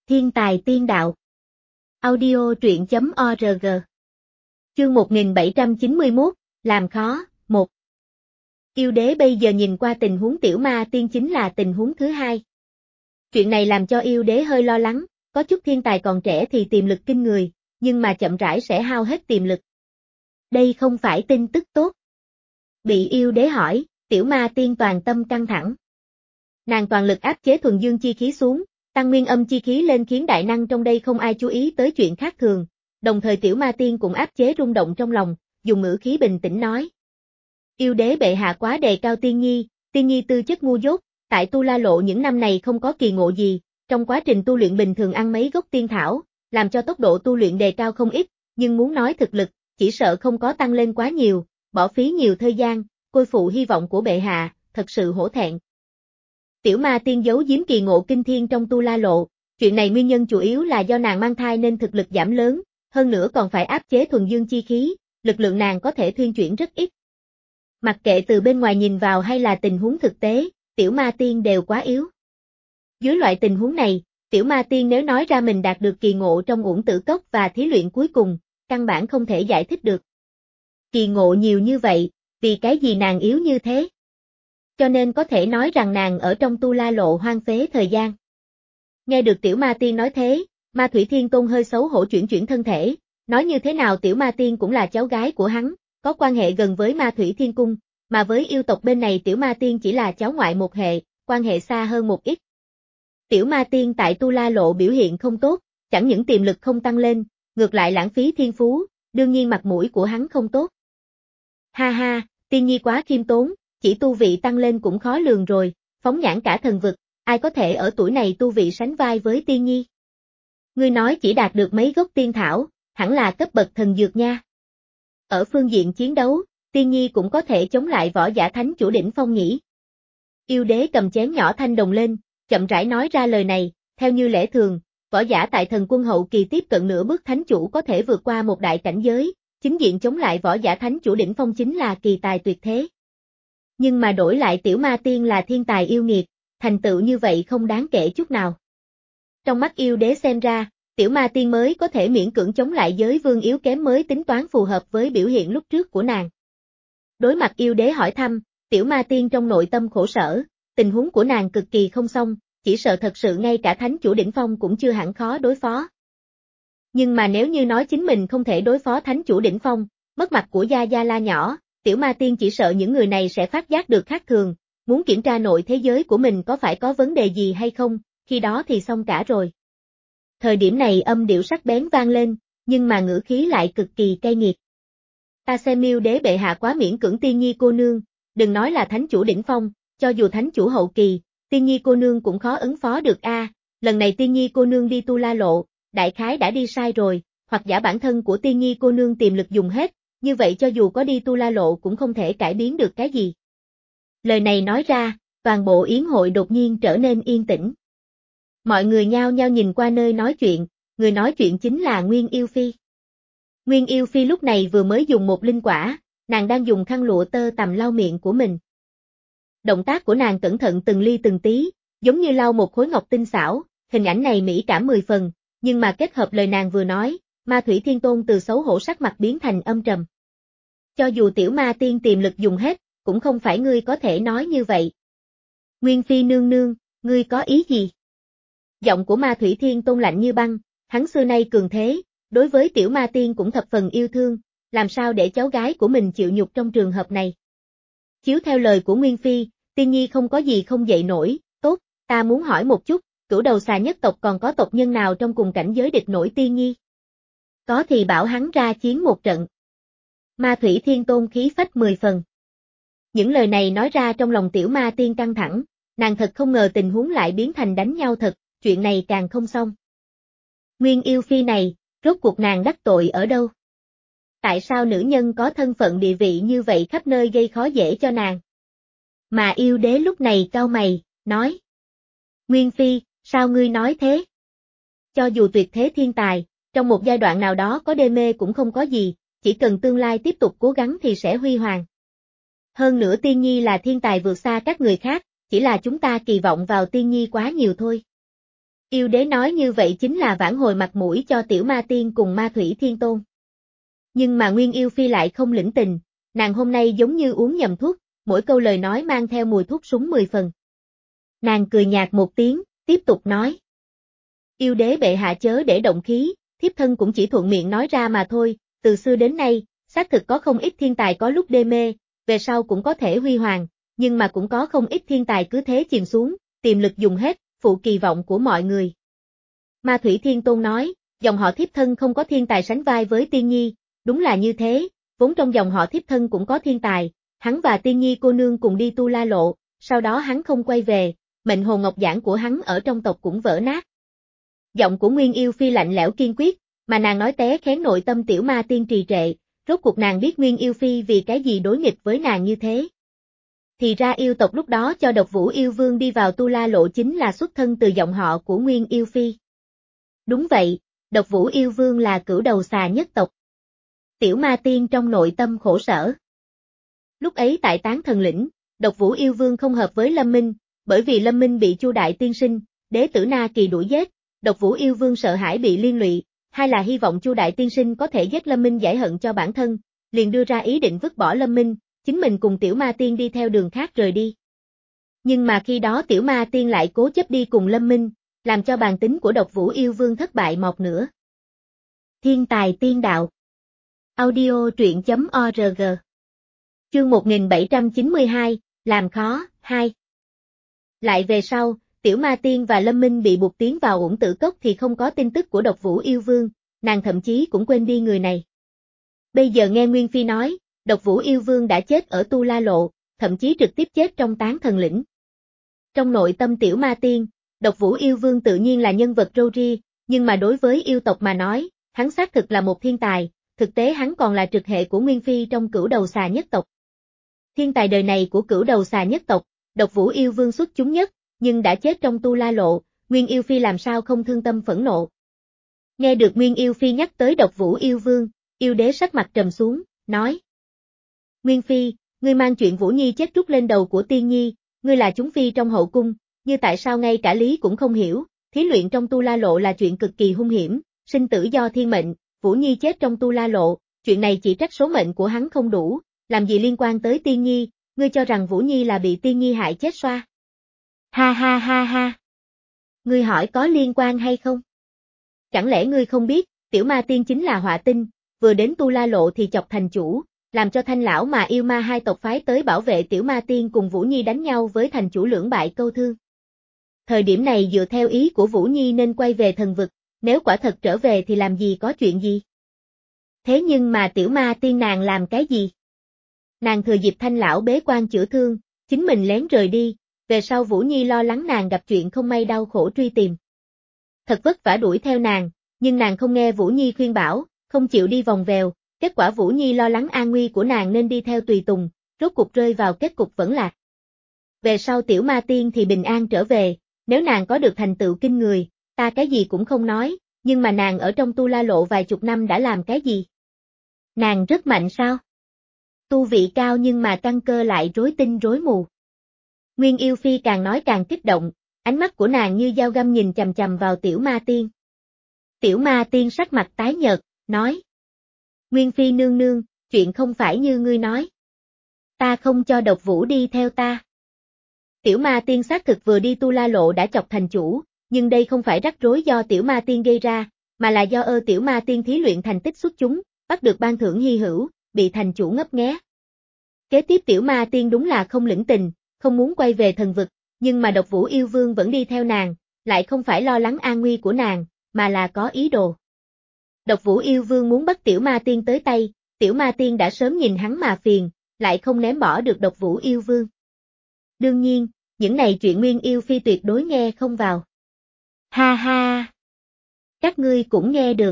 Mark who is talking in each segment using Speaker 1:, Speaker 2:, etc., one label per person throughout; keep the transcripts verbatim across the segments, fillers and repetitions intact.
Speaker 1: Thiên tài tiên đạo. Audio truyện chấm org. Chương một nghìn bảy trăm chín mươi mốt, làm khó, một. Yêu đế bây giờ nhìn qua tình huống tiểu ma tiên chính là tình huống thứ hai. Chuyện này làm cho yêu đế hơi lo lắng, có chút thiên tài còn trẻ thì tiềm lực kinh người, nhưng mà chậm rãi sẽ hao hết tiềm lực. Đây không phải tin tức tốt. Bị yêu đế hỏi, tiểu ma tiên toàn tâm căng thẳng. Nàng toàn lực áp chế thuần dương chi khí xuống, tăng nguyên âm chi khí lên khiến đại năng trong đây không ai chú ý tới chuyện khác thường, đồng thời tiểu ma tiên cũng áp chế rung động trong lòng, dùng ngữ khí bình tĩnh nói. Yêu đế bệ hạ quá đề cao tiên nhi, tiên nhi tư chất ngu dốt, tại Tu La Lộ những năm này không có kỳ ngộ gì, trong quá trình tu luyện bình thường ăn mấy gốc tiên thảo, làm cho tốc độ tu luyện đề cao không ít, nhưng muốn nói thực lực, chỉ sợ không có tăng lên quá nhiều, bỏ phí nhiều thời gian, côi phụ hy vọng của bệ hạ, thật sự hổ thẹn. Tiểu ma tiên giấu giếm kỳ ngộ kinh thiên trong Tu La Lộ, chuyện này nguyên nhân chủ yếu là do nàng mang thai nên thực lực giảm lớn, hơn nữa còn phải áp chế thuần dương chi khí, lực lượng nàng có thể thuyên chuyển rất ít. Mặc kệ từ bên ngoài nhìn vào hay là tình huống thực tế, tiểu ma tiên đều quá yếu. Dưới loại tình huống này, tiểu ma tiên nếu nói ra mình đạt được kỳ ngộ trong uổng tử cốc và thí luyện cuối cùng, căn bản không thể giải thích được. Kỳ ngộ nhiều như vậy, vì cái gì nàng yếu như thế? Cho nên có thể nói rằng nàng ở trong Tu La Lộ hoang phế thời gian. Nghe được tiểu ma tiên nói thế, Ma Thủy Thiên Tôn hơi xấu hổ chuyển chuyển thân thể, nói như thế nào tiểu ma tiên cũng là cháu gái của hắn, có quan hệ gần với Ma Thủy Thiên Cung, mà với yêu tộc bên này tiểu ma tiên chỉ là cháu ngoại một hệ, quan hệ xa hơn một ít. Tiểu ma tiên tại Tu La Lộ biểu hiện không tốt, chẳng những tiềm lực không tăng lên, ngược lại lãng phí thiên phú, đương nhiên mặt mũi của hắn không tốt. Ha ha, tiên nhi quá khiêm tốn, chỉ tu vị tăng lên cũng khó lường rồi, phóng nhãn cả thần vực, ai có thể ở tuổi này tu vị sánh vai với tiên nhi. Ngươi nói chỉ đạt được mấy gốc tiên thảo, hẳn là cấp bậc thần dược nha. Ở phương diện chiến đấu, tiên nhi cũng có thể chống lại võ giả thánh chủ đỉnh phong nhỉ. Yêu đế cầm chén nhỏ thanh đồng lên, chậm rãi nói ra lời này, theo như lẽ thường, võ giả tại thần quân hậu kỳ tiếp cận nửa bước thánh chủ có thể vượt qua một đại cảnh giới, chính diện chống lại võ giả thánh chủ đỉnh phong chính là kỳ tài tuyệt thế. Nhưng mà đổi lại tiểu ma tiên là thiên tài yêu nghiệt, thành tựu như vậy không đáng kể chút nào. Trong mắt yêu đế xem ra, tiểu ma tiên mới có thể miễn cưỡng chống lại giới vương yếu kém mới tính toán phù hợp với biểu hiện lúc trước của nàng. Đối mặt yêu đế hỏi thăm, tiểu ma tiên trong nội tâm khổ sở, tình huống của nàng cực kỳ không xong, chỉ sợ thật sự ngay cả thánh chủ đỉnh phong cũng chưa hẳn khó đối phó. Nhưng mà nếu như nói chính mình không thể đối phó thánh chủ đỉnh phong, mất mặt của Gia Gia La nhỏ, tiểu ma tiên chỉ sợ những người này sẽ phát giác được khác thường, muốn kiểm tra nội thế giới của mình có phải có vấn đề gì hay không, khi đó thì xong cả rồi. Thời điểm này âm điệu sắc bén vang lên, nhưng mà ngữ khí lại cực kỳ cay nghiệt. Ta xem yêu đế bệ hạ quá miễn cưỡng tiên nhi cô nương, đừng nói là thánh chủ đỉnh phong, cho dù thánh chủ hậu kỳ, tiên nhi cô nương cũng khó ứng phó được a. À, lần này tiên nhi cô nương đi Tu La Lộ, đại khái đã đi sai rồi, hoặc giả bản thân của tiên nhi cô nương tiềm lực dùng hết, như vậy cho dù có đi Tu La Lộ cũng không thể cải biến được cái gì. Lời này nói ra, toàn bộ yến hội đột nhiên trở nên yên tĩnh. Mọi người nhao nhao nhìn qua nơi nói chuyện, người nói chuyện chính là Nguyên Yêu Phi. Nguyên Yêu Phi lúc này vừa mới dùng một linh quả, nàng đang dùng khăn lụa tơ tằm lau miệng của mình. Động tác của nàng cẩn thận từng ly từng tí, giống như lau một khối ngọc tinh xảo, hình ảnh này mỹ cảm mười phần, nhưng mà kết hợp lời nàng vừa nói, Ma Thủy Thiên Tôn từ xấu hổ sắc mặt biến thành âm trầm. Cho dù tiểu ma tiên tiềm lực dùng hết, cũng không phải ngươi có thể nói như vậy. Nguyên Phi nương nương, ngươi có ý gì? Giọng của Ma Thủy Thiên Tôn lạnh như băng, hắn xưa nay cường thế, đối với tiểu ma tiên cũng thập phần yêu thương, làm sao để cháu gái của mình chịu nhục trong trường hợp này. Chiếu theo lời của Nguyên Phi, tiên nhi không có gì không dậy nổi, tốt, ta muốn hỏi một chút, cửu đầu xà nhất tộc còn có tộc nhân nào trong cùng cảnh giới địch nổi tiên nhi? Có thì bảo hắn ra chiến một trận. Ma Thủy Thiên Tôn khí phách mười phần. Những lời này nói ra trong lòng tiểu ma tiên căng thẳng, nàng thật không ngờ tình huống lại biến thành đánh nhau thật, chuyện này càng không xong. Nguyên Yêu Phi này, rốt cuộc nàng đắc tội ở đâu? Tại sao nữ nhân có thân phận địa vị như vậy khắp nơi gây khó dễ cho nàng? Mà yêu đế lúc này cau mày, nói. Nguyên Phi, sao ngươi nói thế? Cho dù tuyệt thế thiên tài, trong một giai đoạn nào đó có đê mê cũng không có gì, chỉ cần tương lai tiếp tục cố gắng thì sẽ huy hoàng. Hơn nữa tiên nhi là thiên tài vượt xa các người khác, chỉ là chúng ta kỳ vọng vào tiên nhi quá nhiều thôi. Yêu đế nói như vậy chính là vãn hồi mặt mũi cho Tiểu Ma Tiên cùng Ma Thủy Thiên Tôn. Nhưng mà Nguyên Yêu Phi lại không lĩnh tình, nàng hôm nay giống như uống nhầm thuốc, mỗi câu lời nói mang theo mùi thuốc súng mười phần. Nàng cười nhạt một tiếng, tiếp tục nói. Yêu đế bệ hạ chớ để động khí, thiếp thân cũng chỉ thuận miệng nói ra mà thôi, từ xưa đến nay, xác thực có không ít thiên tài có lúc đê mê, về sau cũng có thể huy hoàng, nhưng mà cũng có không ít thiên tài cứ thế chìm xuống, tiềm lực dùng hết, phụ kỳ vọng của mọi người. Ma Thủy Thiên Tôn nói, dòng họ thiếp thân không có thiên tài sánh vai với Tiên Nhi, đúng là như thế, vốn trong dòng họ thiếp thân cũng có thiên tài, hắn và Tiên Nhi cô nương cùng đi tu la lộ, sau đó hắn không quay về, mệnh hồn ngọc giản của hắn ở trong tộc cũng vỡ nát. Giọng của Nguyên Yêu Phi lạnh lẽo kiên quyết, mà nàng nói té khén nội tâm Tiểu Ma Tiên trì trệ, rốt cuộc nàng biết Nguyên Yêu Phi vì cái gì đối nghịch với nàng như thế. Thì ra yêu tộc lúc đó cho Độc Vũ Yêu Vương đi vào tu la lộ chính là xuất thân từ dòng họ của Nguyên Yêu Phi. Đúng vậy, Độc Vũ Yêu Vương là cửu đầu xà nhất tộc. Tiểu Ma Tiên trong nội tâm khổ sở. Lúc ấy tại Tán Thần Lĩnh, Độc Vũ Yêu Vương không hợp với Lâm Minh, bởi vì Lâm Minh bị Chu Đại Tiên Sinh, Đế Tử Na Kỳ đuổi giết, Độc Vũ Yêu Vương sợ hãi bị liên lụy, hay là hy vọng Chu Đại Tiên Sinh có thể giết Lâm Minh giải hận cho bản thân, liền đưa ra ý định vứt bỏ Lâm Minh, chính mình cùng Tiểu Ma Tiên đi theo đường khác rời đi. Nhưng mà khi đó Tiểu Ma Tiên lại cố chấp đi cùng Lâm Minh, làm cho bàn tính của Độc Vũ Yêu Vương thất bại một nửa. Thiên tài tiên đạo. Audio truyện chấm org. Chương một nghìn bảy trăm chín mươi hai, làm khó, hai. Lại về sau, Tiểu Ma Tiên và Lâm Minh bị buộc tiến vào Uổng Tử Cốc thì không có tin tức của Độc Vũ Yêu Vương, nàng thậm chí cũng quên đi người này. Bây giờ nghe Nguyên Phi nói, Độc Vũ Yêu Vương đã chết ở Tu La Lộ, thậm chí trực tiếp chết trong Tán Thần Lĩnh. Trong nội tâm Tiểu Ma Tiên, Độc Vũ Yêu Vương tự nhiên là nhân vật râu ria, nhưng mà đối với yêu tộc mà nói, hắn xác thực là một thiên tài, thực tế hắn còn là trực hệ của Nguyên Phi trong cửu đầu xà nhất tộc. Thiên tài đời này của cửu đầu xà nhất tộc, Độc Vũ Yêu Vương xuất chúng nhất, nhưng đã chết trong Tu La Lộ, Nguyên Yêu Phi làm sao không thương tâm phẫn nộ. Nghe được Nguyên Yêu Phi nhắc tới Độc Vũ Yêu Vương, yêu đế sắc mặt trầm xuống, nói. Nguyên Phi, ngươi mang chuyện Vũ Nhi chết trút lên đầu của Tiên Nhi, ngươi là chúng phi trong hậu cung, như tại sao ngay cả lý cũng không hiểu, thí luyện trong Tu La Lộ là chuyện cực kỳ hung hiểm, sinh tử do thiên mệnh, Vũ Nhi chết trong Tu La Lộ, chuyện này chỉ trách số mệnh của hắn không đủ, làm gì liên quan tới Tiên Nhi, ngươi cho rằng Vũ Nhi là bị Tiên Nhi hại chết xoa. Ha ha ha ha. Ngươi hỏi có liên quan hay không? Chẳng lẽ ngươi không biết, Tiểu Ma Tiên chính là họa tinh, vừa đến Tu La Lộ thì chọc thành chủ, làm cho Thanh Lão mà Yêu Ma hai tộc phái tới bảo vệ Tiểu Ma Tiên cùng Vũ Nhi đánh nhau với thành chủ lưỡng bại câu thương. Thời điểm này dựa theo ý của Vũ Nhi nên quay về thần vực, nếu quả thật trở về thì làm gì có chuyện gì. Thế nhưng mà Tiểu Ma Tiên nàng làm cái gì? Nàng thừa dịp Thanh Lão bế quan chữa thương, chính mình lén rời đi, về sau Vũ Nhi lo lắng nàng gặp chuyện không may đau khổ truy tìm. Thật vất vả đuổi theo nàng, nhưng nàng không nghe Vũ Nhi khuyên bảo, không chịu đi vòng vèo, kết quả Vũ Nhi lo lắng an nguy của nàng nên đi theo tùy tùng, rốt cục rơi vào kết cục vẫn lạc. Về sau Tiểu Ma Tiên thì bình an trở về, nếu nàng có được thành tựu kinh người, ta cái gì cũng không nói, nhưng mà nàng ở trong Tu La Lộ vài chục năm đã làm cái gì? Nàng rất mạnh sao? Tu vị cao nhưng mà căn cơ lại rối tinh rối mù. Nguyên Yêu Phi càng nói càng kích động, ánh mắt của nàng như dao găm nhìn chằm chằm vào Tiểu Ma Tiên. Tiểu Ma Tiên sắc mặt tái nhợt, nói. Nguyên Phi nương nương, chuyện không phải như ngươi nói. Ta không cho Độc Vũ đi theo ta. Tiểu Ma Tiên xác thực vừa đi Tu La Lộ đã chọc thành chủ, nhưng đây không phải rắc rối do Tiểu Ma Tiên gây ra, mà là do ơ Tiểu Ma Tiên thí luyện thành tích xuất chúng, bắt được ban thưởng hy hữu, bị thành chủ ngấp nghé. Kế tiếp Tiểu Ma Tiên đúng là không lĩnh tình, không muốn quay về thần vực, nhưng mà Độc Vũ Yêu Vương vẫn đi theo nàng, lại không phải lo lắng an nguy của nàng, mà là có ý đồ. Độc Vũ Yêu Vương muốn bắt Tiểu Ma Tiên tới tay, Tiểu Ma Tiên đã sớm nhìn hắn mà phiền, lại không ném bỏ được Độc Vũ Yêu Vương. Đương nhiên, những này chuyện Nguyên Yêu Phi tuyệt đối nghe không vào. Ha ha! Các ngươi cũng nghe được.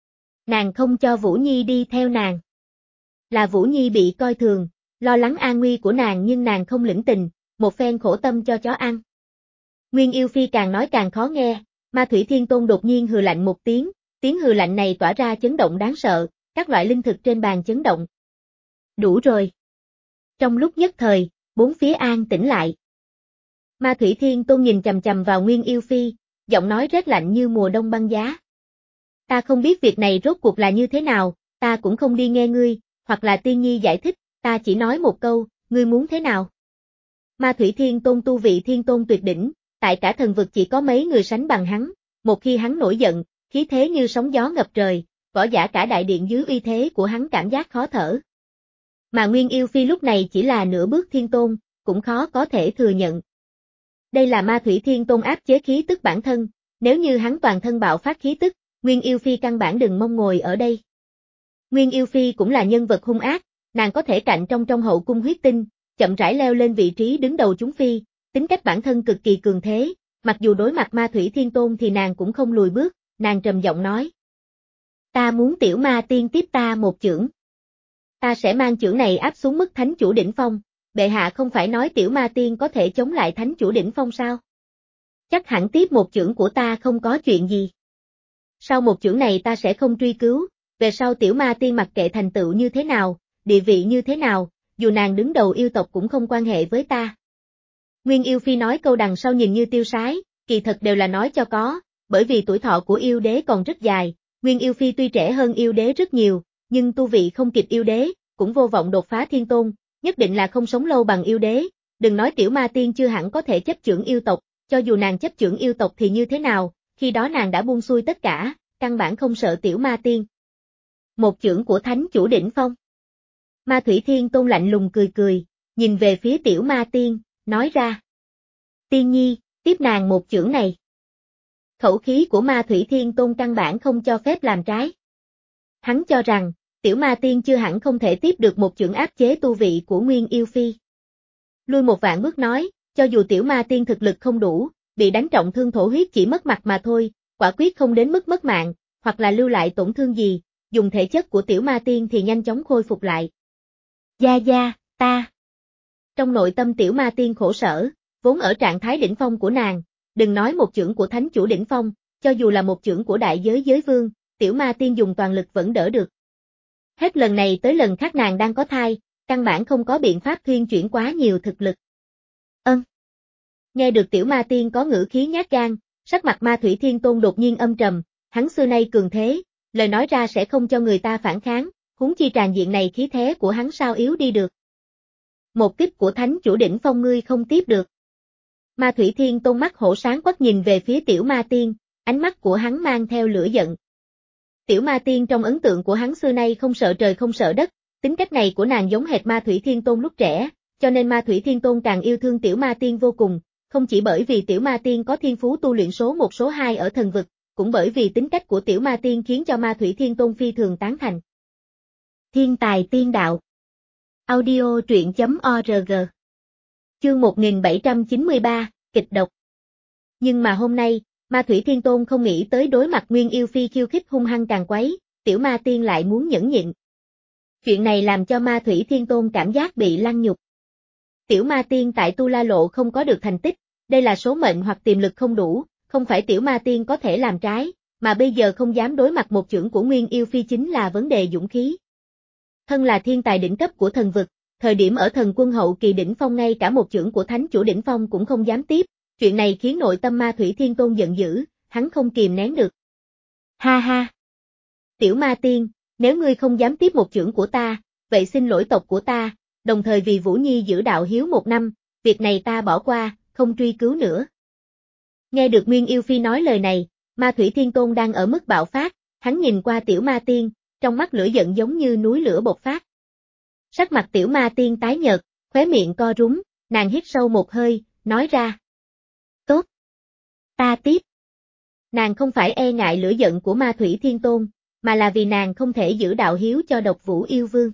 Speaker 1: Nàng không cho Vũ Nhi đi theo nàng. Là Vũ Nhi bị coi thường, lo lắng an nguy của nàng nhưng nàng không lĩnh tình, một phen khổ tâm cho chó ăn. Nguyên Yêu Phi càng nói càng khó nghe, Ma Thủy Thiên Tôn đột nhiên hừ lạnh một tiếng, tiếng hừ lạnh này tỏa ra chấn động đáng sợ, các loại linh thực trên bàn chấn động. Đủ rồi. Trong lúc nhất thời, bốn phía an tĩnh lại. Ma Thủy Thiên Tôn nhìn chằm chằm vào Nguyên Yêu Phi, giọng nói rét lạnh như mùa đông băng giá. Ta không biết việc này rốt cuộc là như thế nào, ta cũng không đi nghe ngươi, hoặc là Tiên Nhi giải thích, ta chỉ nói một câu, ngươi muốn thế nào? Ma Thủy Thiên Tôn tu vị thiên tôn tuyệt đỉnh, tại cả thần vực chỉ có mấy người sánh bằng hắn, một khi hắn nổi giận, khí thế như sóng gió ngập trời, võ giả cả đại điện dưới uy thế của hắn cảm giác khó thở. Mà Nguyên Yêu Phi lúc này chỉ là nửa bước thiên tôn, cũng khó có thể thừa nhận. Đây là Ma Thủy Thiên Tôn áp chế khí tức bản thân, nếu như hắn toàn thân bạo phát khí tức, Nguyên Yêu Phi căn bản đừng mong ngồi ở đây. Nguyên Yêu Phi cũng là nhân vật hung ác, nàng có thể cạnh trong trong hậu cung huyết tinh, chậm rãi leo lên vị trí đứng đầu chúng phi, tính cách bản thân cực kỳ cường thế, mặc dù đối mặt Ma Thủy Thiên Tôn thì nàng cũng không lùi bước, nàng trầm giọng nói. Ta muốn tiểu ma tiên tiếp ta một chưởng. Ta sẽ mang chưởng này áp xuống mức thánh chủ đỉnh phong, bệ hạ không phải nói tiểu ma tiên có thể chống lại thánh chủ đỉnh phong sao? Chắc hẳn tiếp một chưởng của ta không có chuyện gì. Sau một chưởng này ta sẽ không truy cứu, về sau tiểu ma tiên mặc kệ thành tựu như thế nào, địa vị như thế nào, dù nàng đứng đầu yêu tộc cũng không quan hệ với ta. Nguyên Yêu Phi nói câu đằng sau nhìn như tiêu sái, kỳ thật đều là nói cho có, bởi vì tuổi thọ của yêu đế còn rất dài, Nguyên Yêu Phi tuy trẻ hơn yêu đế rất nhiều, nhưng tu vị không kịp yêu đế, cũng vô vọng đột phá thiên tôn, nhất định là không sống lâu bằng yêu đế, đừng nói tiểu ma tiên chưa hẳn có thể chấp chưởng yêu tộc, cho dù nàng chấp chưởng yêu tộc thì như thế nào, khi đó nàng đã buông xuôi tất cả, căn bản không sợ tiểu ma tiên. Một chưởng của thánh chủ đỉnh phong. Ma Thủy Thiên Tôn lạnh lùng cười cười, nhìn về phía tiểu ma tiên, nói ra. Tiên Nhi, tiếp nàng một chưởng này. Khẩu khí của Ma Thủy Thiên Tôn căn bản không cho phép làm trái. Hắn cho rằng, tiểu ma tiên chưa hẳn không thể tiếp được một chưởng áp chế tu vị của Nguyên Yêu Phi. Lui một vạn bước nói, cho dù tiểu ma tiên thực lực không đủ, bị đánh trọng thương thổ huyết chỉ mất mặt mà thôi, quả quyết không đến mức mất mạng, hoặc là lưu lại tổn thương gì, dùng thể chất của tiểu ma tiên thì nhanh chóng khôi phục lại. Gia Gia, ta. Trong nội tâm tiểu ma tiên khổ sở, vốn ở trạng thái đỉnh phong của nàng, đừng nói một chưởng của thánh chủ đỉnh phong, cho dù là một chưởng của đại giới giới vương, tiểu ma tiên dùng toàn lực vẫn đỡ được. Hết lần này tới lần khác nàng đang có thai, căn bản không có biện pháp thuyên chuyển quá nhiều thực lực. Ân. Nghe được tiểu ma tiên có ngữ khí nhát gan, sắc mặt Ma Thủy Thiên Tôn đột nhiên âm trầm, hắn xưa nay cường thế, lời nói ra sẽ không cho người ta phản kháng, huống chi tràn diện này khí thế của hắn sao yếu đi được. Một kích của thánh chủ đỉnh phong ngươi không tiếp được. Ma Thủy Thiên Tôn mắt hổ sáng quắc nhìn về phía tiểu ma tiên, ánh mắt của hắn mang theo lửa giận. Tiểu ma tiên trong ấn tượng của hắn xưa nay không sợ trời không sợ đất, tính cách này của nàng giống hệt Ma Thủy Thiên Tôn lúc trẻ, cho nên Ma Thủy Thiên Tôn càng yêu thương tiểu ma tiên vô cùng, không chỉ bởi vì tiểu ma tiên có thiên phú tu luyện số một số hai ở thần vực, cũng bởi vì tính cách của tiểu ma tiên khiến cho Ma Thủy Thiên Tôn phi thường tán thành. Thiên tài tiên đạo. Audio truyện chấm org. Chương một nghìn bảy trăm chín mươi ba, kịch độc. Nhưng mà hôm nay, Ma Thủy Thiên Tôn không nghĩ tới đối mặt Nguyên Yêu Phi khiêu khích hung hăng càng quấy, tiểu ma tiên lại muốn nhẫn nhịn. Chuyện này làm cho Ma Thủy Thiên Tôn cảm giác bị lăng nhục. Tiểu ma tiên tại Tu La Lộ không có được thành tích, đây là số mệnh hoặc tiềm lực không đủ, không phải tiểu ma tiên có thể làm trái, mà bây giờ không dám đối mặt một chưởng của Nguyên Yêu Phi chính là vấn đề dũng khí. Thân là thiên tài đỉnh cấp của thần vực, thời điểm ở thần quân hậu kỳ đỉnh phong ngay cả một chưởng của thánh chủ đỉnh phong cũng không dám tiếp, chuyện này khiến nội tâm Ma Thủy Thiên Tôn giận dữ, hắn không kìm nén được. Ha ha! Tiểu ma tiên, nếu ngươi không dám tiếp một chưởng của ta, vậy xin lỗi tộc của ta, đồng thời vì Vũ Nhi giữ đạo hiếu một năm, việc này ta bỏ qua, không truy cứu nữa. Nghe được Nguyên Yêu Phi nói lời này, Ma Thủy Thiên Tôn đang ở mức bạo phát, hắn nhìn qua tiểu ma tiên, trong mắt lửa giận giống như núi lửa bộc phát. Sắc mặt tiểu ma tiên tái nhợt, khóe miệng co rúm, nàng hít sâu một hơi, nói ra. Tốt. Ta tiếp. Nàng không phải e ngại lửa giận của Ma Thủy Thiên Tôn, mà là vì nàng không thể giữ đạo hiếu cho Độc Vũ Yêu Vương.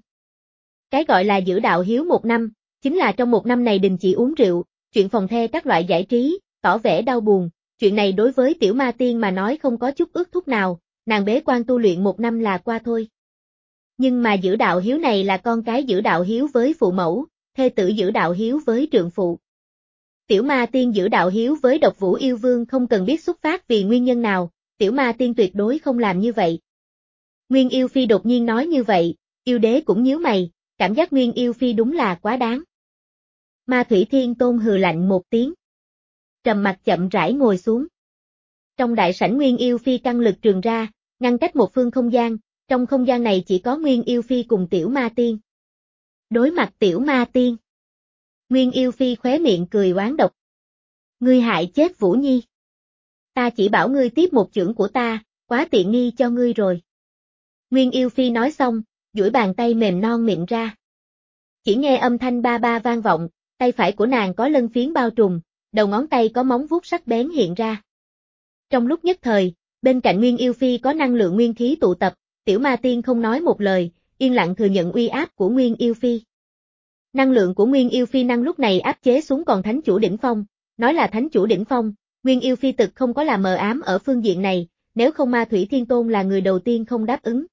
Speaker 1: Cái gọi là giữ đạo hiếu một năm, chính là trong một năm này đình chỉ uống rượu, chuyện phòng the các loại giải trí, tỏ vẻ đau buồn, chuyện này đối với tiểu ma tiên mà nói không có chút ước thúc nào, nàng bế quan tu luyện một năm là qua thôi. Nhưng mà giữ đạo hiếu này là con cái giữ đạo hiếu với phụ mẫu, thê tử giữ đạo hiếu với trượng phụ. Tiểu ma tiên giữ đạo hiếu với Độc Vũ Yêu Vương không cần biết xuất phát vì nguyên nhân nào, tiểu ma tiên tuyệt đối không làm như vậy. Nguyên Yêu Phi đột nhiên nói như vậy, yêu đế cũng nhíu mày, cảm giác Nguyên Yêu Phi đúng là quá đáng. Ma Thủy Thiên Tôn hừ lạnh một tiếng. Trầm mặt chậm rãi ngồi xuống. Trong đại sảnh Nguyên Yêu Phi căng lực trường ra, ngăn cách một phương không gian, trong không gian này chỉ có Nguyên Yêu Phi cùng Tiểu Ma Tiên. Đối mặt Tiểu Ma Tiên, Nguyên Yêu Phi khóe miệng cười oán độc. Ngươi hại chết Vũ Nhi. Ta chỉ bảo ngươi tiếp một chưởng của ta, quá tiện nghi cho ngươi rồi. Nguyên Yêu Phi nói xong, duỗi bàn tay mềm non mịn ra. Chỉ nghe âm thanh ba ba vang vọng, tay phải của nàng có lân phiến bao trùm, đầu ngón tay có móng vuốt sắc bén hiện ra. Trong lúc nhất thời, bên cạnh Nguyên Yêu Phi có năng lượng nguyên khí tụ tập, Tiểu Ma Tiên không nói một lời, yên lặng thừa nhận uy áp của Nguyên Yêu Phi. Năng lượng của Nguyên Yêu Phi năng lúc này áp chế xuống còn Thánh Chủ Đỉnh Phong, nói là Thánh Chủ Đỉnh Phong, Nguyên Yêu Phi thực không có là mờ ám ở phương diện này, nếu không Ma Thủy Thiên Tôn là người đầu tiên không đáp ứng.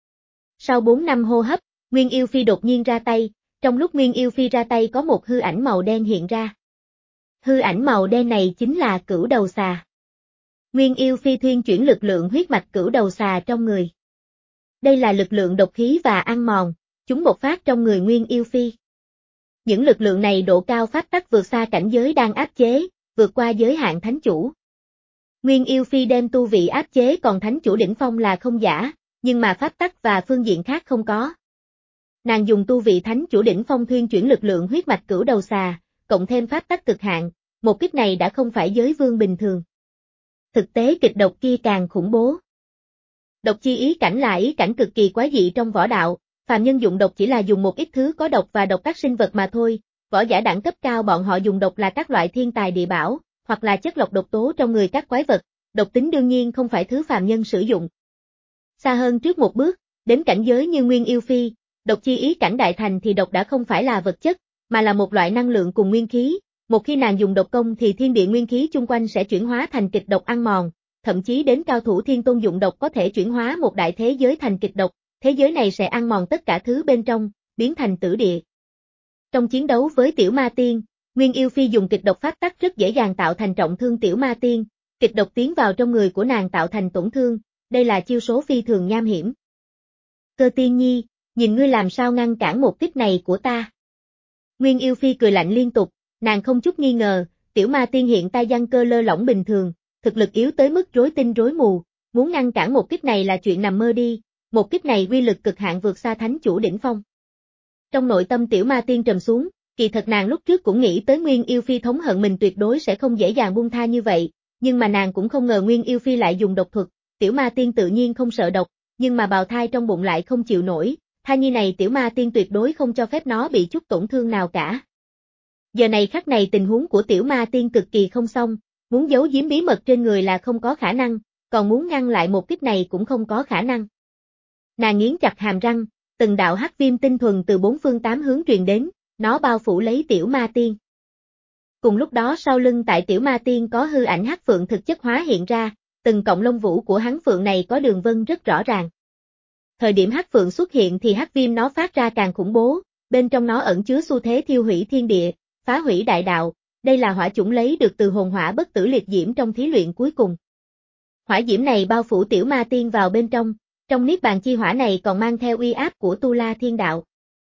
Speaker 1: Sau bốn năm hô hấp, Nguyên Yêu Phi đột nhiên ra tay, trong lúc Nguyên Yêu Phi ra tay có một hư ảnh màu đen hiện ra. Hư ảnh màu đen này chính là Cửu Đầu Xà. Nguyên Yêu Phi thuyên chuyển lực lượng huyết mạch Cửu Đầu Xà trong người. Đây là lực lượng độc khí và ăn mòn, chúng bộc phát trong người Nguyên Yêu Phi. Những lực lượng này độ cao pháp tắc vượt xa cảnh giới đang áp chế, vượt qua giới hạn Thánh Chủ. Nguyên Yêu Phi đem tu vị áp chế còn Thánh Chủ Đỉnh Phong là không giả, nhưng mà pháp tắc và phương diện khác không có. Nàng dùng tu vị Thánh Chủ Đỉnh Phong thuyên chuyển lực lượng huyết mạch Cửu Đầu Xà, cộng thêm pháp tắc cực hạn, một kích này đã không phải giới vương bình thường. Thực tế kịch độc kia càng khủng bố. Độc chi ý cảnh là ý cảnh cực kỳ quái dị trong võ đạo, phàm nhân dụng độc chỉ là dùng một ít thứ có độc và độc các sinh vật mà thôi, võ giả đẳng cấp cao bọn họ dùng độc là các loại thiên tài địa bảo, hoặc là chất lọc độc tố trong người các quái vật, độc tính đương nhiên không phải thứ phàm nhân sử dụng. Xa hơn trước một bước, đến cảnh giới như Nguyên Yêu Phi, độc chi ý cảnh đại thành thì độc đã không phải là vật chất, mà là một loại năng lượng cùng nguyên khí, một khi nàng dùng độc công thì thiên địa nguyên khí chung quanh sẽ chuyển hóa thành kịch độc ăn mòn, thậm chí đến cao thủ thiên tôn dụng độc có thể chuyển hóa một đại thế giới thành kịch độc, thế giới này sẽ ăn mòn tất cả thứ bên trong, biến thành tử địa. Trong chiến đấu với Tiểu Ma Tiên, Nguyên Yêu Phi dùng kịch độc pháp tắc rất dễ dàng tạo thành trọng thương Tiểu Ma Tiên, kịch độc tiến vào trong người của nàng tạo thành tổn thương, đây là chiêu số phi thường nham hiểm. Cơ Tiên Nhi, nhìn ngươi làm sao ngăn cản một kích này của ta. Nguyên Yêu Phi cười lạnh liên tục, nàng không chút nghi ngờ, Tiểu Ma Tiên hiện tay giăng cơ lơ lỏng bình thường, thực lực yếu tới mức rối tinh rối mù, muốn ngăn cản một kích này là chuyện nằm mơ đi, một kích này uy lực cực hạn vượt xa Thánh Chủ Đỉnh Phong. Trong nội tâm Tiểu Ma Tiên trầm xuống, kỳ thật nàng lúc trước cũng nghĩ tới Nguyên Yêu Phi thống hận mình tuyệt đối sẽ không dễ dàng buông tha như vậy, nhưng mà nàng cũng không ngờ Nguyên Yêu Phi lại dùng độc thuật, Tiểu Ma Tiên tự nhiên không sợ độc, nhưng mà bào thai trong bụng lại không chịu nổi, thai nhi này Tiểu Ma Tiên tuyệt đối không cho phép nó bị chút tổn thương nào cả. Giờ này khắc này tình huống của Tiểu Ma Tiên cực kỳ không xong, muốn giấu giếm bí mật trên người là không có khả năng, còn muốn ngăn lại một kích này cũng không có khả năng. Nàng nghiến chặt hàm răng, từng đạo hắc viêm tinh thuần từ bốn phương tám hướng truyền đến, nó bao phủ lấy Tiểu Ma Tiên. Cùng lúc đó sau lưng tại Tiểu Ma Tiên có hư ảnh hắc phượng thực chất hóa hiện ra, từng cọng lông vũ của hắn phượng này có đường vân rất rõ ràng. Thời điểm hắc phượng xuất hiện thì hắc viêm nó phát ra càng khủng bố, bên trong nó ẩn chứa xu thế thiêu hủy thiên địa, phá hủy đại đạo, đây là hỏa chủng lấy được từ hồn hỏa bất tử liệt diễm trong thí luyện cuối cùng. Hỏa diễm này bao phủ Tiểu Ma Tiên vào bên trong, trong niết bàn chi hỏa này còn mang theo uy áp của Tu La Thiên Đạo.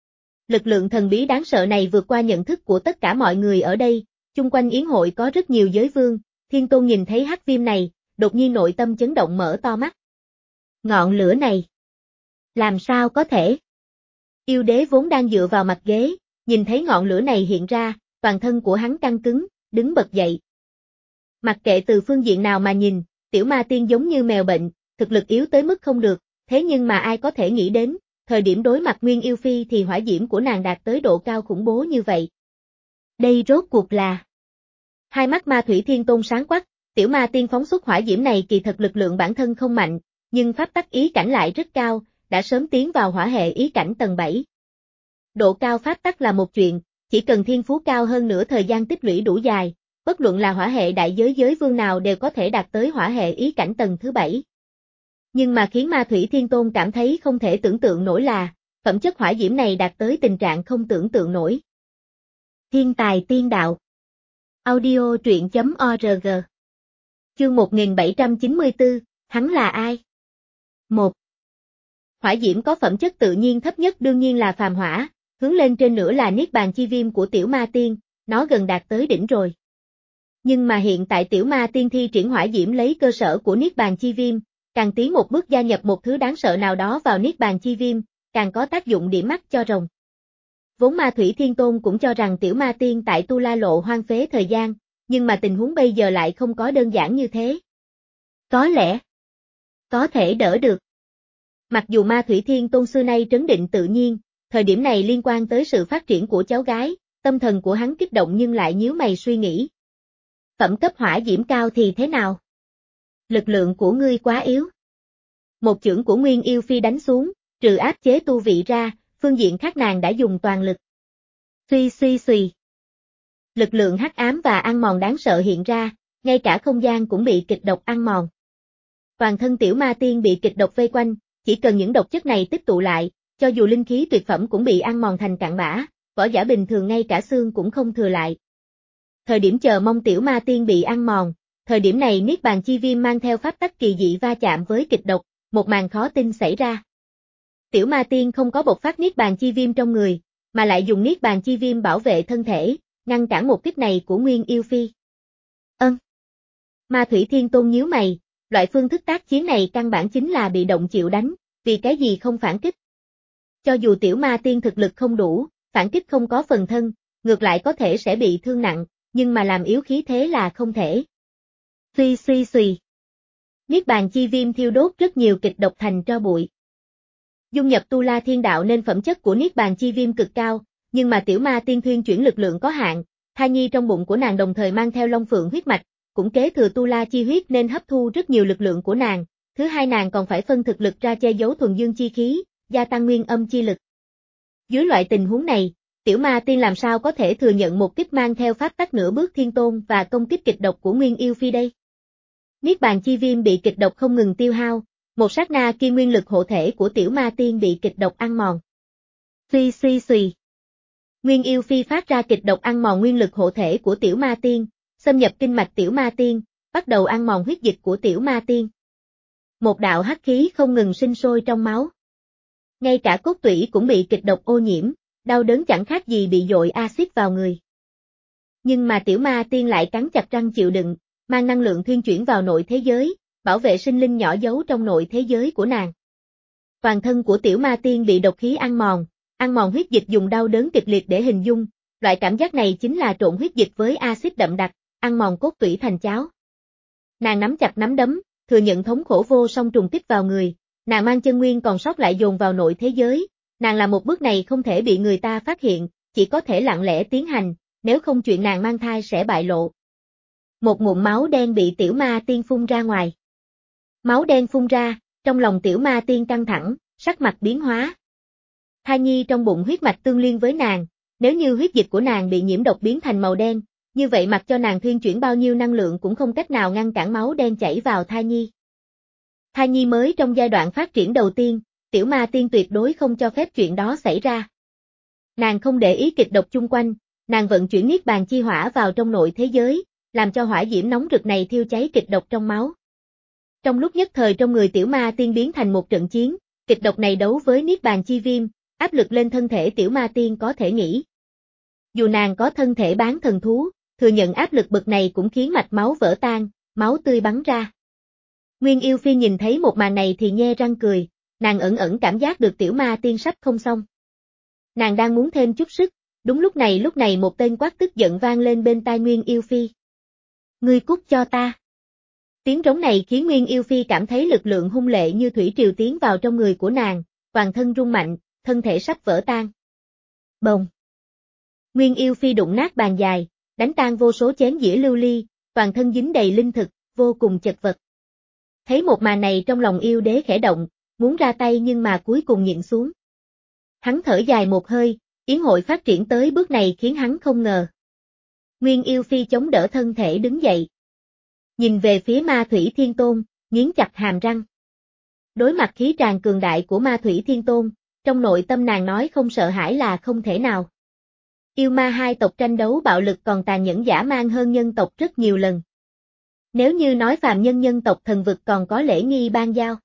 Speaker 1: Lực lượng thần bí đáng sợ này vượt qua nhận thức của tất cả mọi người ở đây, chung quanh yến hội có rất nhiều giới vương, Thiên Tôn nhìn thấy hắc viêm này, đột nhiên nội tâm chấn động mở to mắt. Ngọn lửa này, làm sao có thể? Yêu đế vốn đang dựa vào mặt ghế, nhìn thấy ngọn lửa này hiện ra, toàn thân của hắn căng cứng, đứng bật dậy. Mặc kệ từ phương diện nào mà nhìn, Tiểu Ma Tiên giống như mèo bệnh, thực lực yếu tới mức không được, thế nhưng mà ai có thể nghĩ đến, thời điểm đối mặt Nguyên Yêu Phi thì hỏa diễm của nàng đạt tới độ cao khủng bố như vậy. Đây rốt cuộc là... Hai mắt Ma Thủy Thiên Tôn sáng quắc, Tiểu Ma Tiên phóng xuất hỏa diễm này kỳ thật lực lượng bản thân không mạnh, nhưng pháp tắc ý cảnh lại rất cao, đã sớm tiến vào hỏa hệ ý cảnh tầng bảy. Độ cao pháp tắc là một chuyện, chỉ cần thiên phú cao hơn nữa thời gian tích lũy đủ dài, bất luận là hỏa hệ đại giới giới vương nào đều có thể đạt tới hỏa hệ ý cảnh tầng thứ bảy. Nhưng mà khiến Ma Thủy Thiên Tôn cảm thấy không thể tưởng tượng nổi là, phẩm chất hỏa diễm này đạt tới tình trạng không tưởng tượng nổi. Thiên tài tiên đạo. Audio truyện chấm org. Chương một nghìn bảy trăm chín mươi tư, hắn là ai? một. Hỏa diễm có phẩm chất tự nhiên thấp nhất đương nhiên là phàm hỏa, hướng lên trên nữa là niết bàn chi viêm của Tiểu Ma Tiên, nó gần đạt tới đỉnh rồi. Nhưng mà hiện tại tiểu ma tiên thi triển hỏa diễm lấy cơ sở của Niết Bàn Chi Viêm, càng tiến một bước gia nhập một thứ đáng sợ nào đó vào Niết Bàn Chi Viêm, càng có tác dụng điểm mắt cho rồng. Vốn Ma Thủy Thiên Tôn cũng cho rằng tiểu ma tiên tại Tu La Lộ hoang phế thời gian, nhưng mà tình huống bây giờ lại không có đơn giản như thế. Có lẽ, có thể đỡ được. Mặc dù Ma Thủy Thiên Tôn xưa nay trấn định tự nhiên, thời điểm này liên quan tới sự phát triển của cháu gái, tâm thần của hắn kích động nhưng lại nhíu mày suy nghĩ. Phẩm cấp hỏa diễm cao thì thế nào? Lực lượng của ngươi quá yếu. Một chưởng của Nguyên Yêu Phi đánh xuống, trừ áp chế tu vị ra, phương diện khác nàng đã dùng toàn lực. Suy suy suy. Lực lượng hắc ám và ăn mòn đáng sợ hiện ra, ngay cả không gian cũng bị kịch độc ăn mòn. Toàn thân tiểu ma tiên bị kịch độc vây quanh, chỉ cần những độc chất này tích tụ lại, cho dù linh khí tuyệt phẩm cũng bị ăn mòn thành cặn bã, võ giả bình thường ngay cả xương cũng không thừa lại. Thời điểm chờ mong tiểu ma tiên bị ăn mòn, thời điểm này Niết Bàn Chi Viêm mang theo pháp tắc kỳ dị va chạm với kịch độc, một màn khó tin xảy ra. Tiểu ma tiên không có bộc phát Niết Bàn Chi Viêm trong người, mà lại dùng Niết Bàn Chi Viêm bảo vệ thân thể, ngăn cản một kích này của Nguyên Yêu Phi. Ân. Ma Thủy Thiên Tôn nhíu mày, loại phương thức tác chiến này căn bản chính là bị động chịu đánh, vì cái gì không phản kích. Cho dù tiểu ma tiên thực lực không đủ, phản kích không có phần thân, ngược lại có thể sẽ bị thương nặng, nhưng mà làm yếu khí thế là không thể. Suy suy suy. Niết Bàn Chi Viêm thiêu đốt rất nhiều kịch độc thành tro bụi. Dung nhập Tu La Thiên Đạo nên phẩm chất của Niết Bàn Chi Viêm cực cao, nhưng mà tiểu ma tiên thuyên chuyển lực lượng có hạn, thai nhi trong bụng của nàng đồng thời mang theo Long Phượng huyết mạch, cũng kế thừa Tu La Chi huyết nên hấp thu rất nhiều lực lượng của nàng, thứ hai nàng còn phải phân thực lực ra che giấu thuần dương chi khí, gia tăng nguyên âm chi lực. Dưới loại tình huống này, tiểu ma tiên làm sao có thể thừa nhận một kích mang theo pháp tắc nửa bước thiên tôn và công kích kịch độc của Nguyên Yêu Phi đây? Niết Bàn Chi Viêm bị kịch độc không ngừng tiêu hao, một sát na kia nguyên lực hộ thể của tiểu ma tiên bị kịch độc ăn mòn. Suy suy suy. Nguyên Yêu Phi phát ra kịch độc ăn mòn nguyên lực hộ thể của tiểu ma tiên, xâm nhập kinh mạch tiểu ma tiên, bắt đầu ăn mòn huyết dịch của tiểu ma tiên. Một đạo hắc khí không ngừng sinh sôi trong máu. Ngay cả cốt tủy cũng bị kịch độc ô nhiễm, đau đớn chẳng khác gì bị dội axit vào người. Nhưng mà tiểu ma tiên lại cắn chặt răng chịu đựng, mang năng lượng thuyên chuyển vào nội thế giới, bảo vệ sinh linh nhỏ giấu trong nội thế giới của nàng. Toàn thân của tiểu ma tiên bị độc khí ăn mòn, ăn mòn huyết dịch dùng đau đớn kịch liệt để hình dung, loại cảm giác này chính là trộn huyết dịch với axit đậm đặc, ăn mòn cốt tủy thành cháo. Nàng nắm chặt nắm đấm, thừa nhận thống khổ vô song trùng kích vào người, nàng mang chân nguyên còn sót lại dồn vào nội thế giới, nàng làm một bước này không thể bị người ta phát hiện, chỉ có thể lặng lẽ tiến hành, nếu không chuyện nàng mang thai sẽ bại lộ. Một ngụm máu đen bị tiểu ma tiên phun ra ngoài. Máu đen phun ra, trong lòng tiểu ma tiên căng thẳng, sắc mặt biến hóa. Thai nhi trong bụng huyết mạch tương liên với nàng, nếu như huyết dịch của nàng bị nhiễm độc biến thành màu đen, như vậy mặc cho nàng thuyên chuyển bao nhiêu năng lượng cũng không cách nào ngăn cản máu đen chảy vào thai nhi. Thai nhi mới trong giai đoạn phát triển đầu tiên, tiểu ma tiên tuyệt đối không cho phép chuyện đó xảy ra. Nàng không để ý kịch độc chung quanh, nàng vận chuyển Niết Bàn Chi Hỏa vào trong nội thế giới, làm cho hỏa diễm nóng rực này thiêu cháy kịch độc trong máu. Trong lúc nhất thời trong người tiểu ma tiên biến thành một trận chiến, kịch độc này đấu với Niết Bàn Chi Viêm, áp lực lên thân thể tiểu ma tiên có thể nghĩ. Dù nàng có thân thể bán thần thú, thừa nhận áp lực bực này cũng khiến mạch máu vỡ tan, máu tươi bắn ra. Nguyên Yêu Phi nhìn thấy một màn này thì nhe răng cười, nàng ẩn ẩn cảm giác được tiểu ma tiên sắp không xong. Nàng đang muốn thêm chút sức, đúng lúc này lúc này một tên quát tức giận vang lên bên tai Nguyên Yêu Phi. Ngươi cút cho ta. Tiếng rống này khiến Nguyên Yêu Phi cảm thấy lực lượng hung lệ như thủy triều tiến vào trong người của nàng, toàn thân rung mạnh, thân thể sắp vỡ tan. Bồng. Nguyên Yêu Phi đụng nát bàn dài, đánh tan vô số chén dĩa lưu ly, toàn thân dính đầy linh thực, vô cùng chật vật. Thấy một màn này trong lòng yêu đế khẽ động, muốn ra tay nhưng mà cuối cùng nhịn xuống. Hắn thở dài một hơi, yến hội phát triển tới bước này khiến hắn không ngờ. Nguyên Yêu Phi chống đỡ thân thể đứng dậy. Nhìn về phía Ma Thủy Thiên Tôn, nghiến chặt hàm răng. Đối mặt khí tràn cường đại của Ma Thủy Thiên Tôn, trong nội tâm nàng nói không sợ hãi là không thể nào. Yêu ma hai tộc tranh đấu bạo lực còn tàn nhẫn dã man hơn nhân tộc rất nhiều lần. Nếu như nói phàm nhân nhân tộc thần vực còn có lễ nghi ban giao.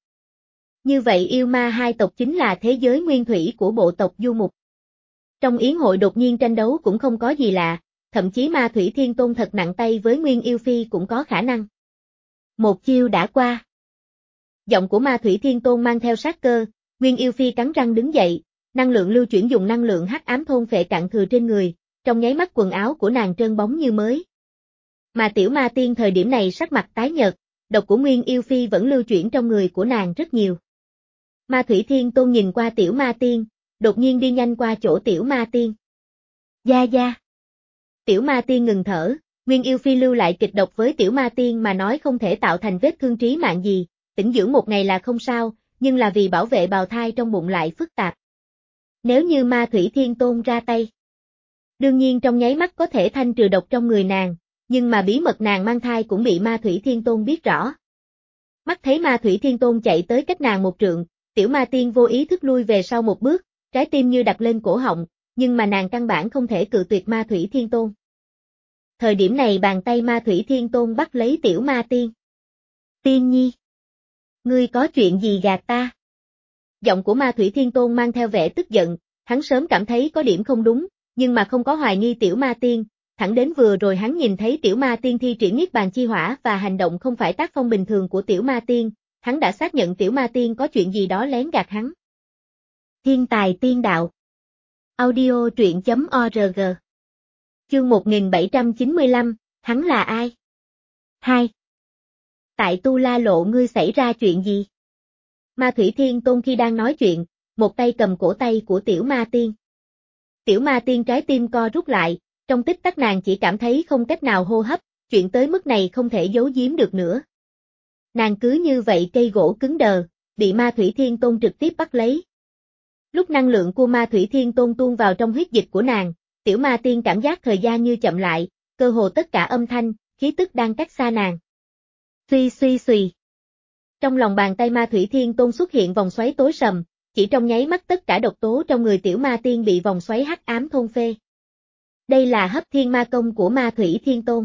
Speaker 1: Như vậy yêu ma hai tộc chính là thế giới nguyên thủy của bộ tộc du mục. Trong yến hội đột nhiên tranh đấu cũng không có gì lạ, thậm chí ma thủy thiên tôn thật nặng tay với Nguyên Yêu Phi cũng có khả năng. Một chiêu đã qua. Giọng của ma thủy thiên tôn mang theo sát cơ, Nguyên Yêu Phi cắn răng đứng dậy, năng lượng lưu chuyển dùng năng lượng hắc ám thôn phệ cạn thừa trên người, trong nháy mắt quần áo của nàng trơn bóng như mới. Mà tiểu ma tiên thời điểm này sắc mặt tái nhợt, độc của Nguyên Yêu Phi vẫn lưu chuyển trong người của nàng rất nhiều. Ma thủy thiên tôn nhìn qua tiểu ma tiên, đột nhiên đi nhanh qua chỗ tiểu ma tiên. Gia gia. Tiểu ma tiên ngừng thở, Nguyên Yêu Phi lưu lại kịch độc với tiểu ma tiên mà nói không thể tạo thành vết thương trí mạng gì, tĩnh dưỡng một ngày là không sao, nhưng là vì bảo vệ bào thai trong bụng lại phức tạp. Nếu như ma thủy thiên tôn ra tay, đương nhiên trong nháy mắt có thể thanh trừ độc trong người nàng, nhưng mà bí mật nàng mang thai cũng bị ma thủy thiên tôn biết rõ. Mắt thấy ma thủy thiên tôn chạy tới cách nàng một trượng, tiểu ma tiên vô ý thức lui về sau một bước, trái tim như đặt lên cổ họng, nhưng mà nàng căn bản không thể cự tuyệt ma thủy thiên tôn. Thời điểm này bàn tay ma thủy thiên tôn bắt lấy tiểu ma tiên. Tiên nhi. Ngươi có chuyện gì gạt ta? Giọng của ma thủy thiên tôn mang theo vẻ tức giận, hắn sớm cảm thấy có điểm không đúng, nhưng mà không có hoài nghi tiểu ma tiên, thẳng đến vừa rồi hắn nhìn thấy tiểu ma tiên thi triển niết bàn chi hỏa và hành động không phải tác phong bình thường của tiểu ma tiên, hắn đã xác nhận tiểu ma tiên có chuyện gì đó lén gạt hắn. Thiên tài tiên đạo. Audio truyện chấm org. Chương một nghìn bảy trăm chín mươi lăm, hắn là ai? hai. Tại Tu La Lộ ngươi xảy ra chuyện gì? Ma Thủy Thiên Tôn khi đang nói chuyện, một tay cầm cổ tay của tiểu ma tiên. Tiểu ma tiên trái tim co rút lại, trong tích tắc nàng chỉ cảm thấy không cách nào hô hấp, chuyện tới mức này không thể giấu giếm được nữa. Nàng cứ như vậy cây gỗ cứng đờ, bị ma Thủy Thiên Tôn trực tiếp bắt lấy. Lúc năng lượng của ma Thủy Thiên Tôn tuôn vào trong huyết dịch của nàng, tiểu ma tiên cảm giác thời gian như chậm lại, cơ hồ tất cả âm thanh, khí tức đang cách xa nàng. Suy suy suy. Trong lòng bàn tay ma Thủy Thiên Tôn xuất hiện vòng xoáy tối sầm, chỉ trong nháy mắt tất cả độc tố trong người tiểu ma tiên bị vòng xoáy hắc ám thôn phê. Đây là hấp thiên ma công của ma Thủy Thiên Tôn.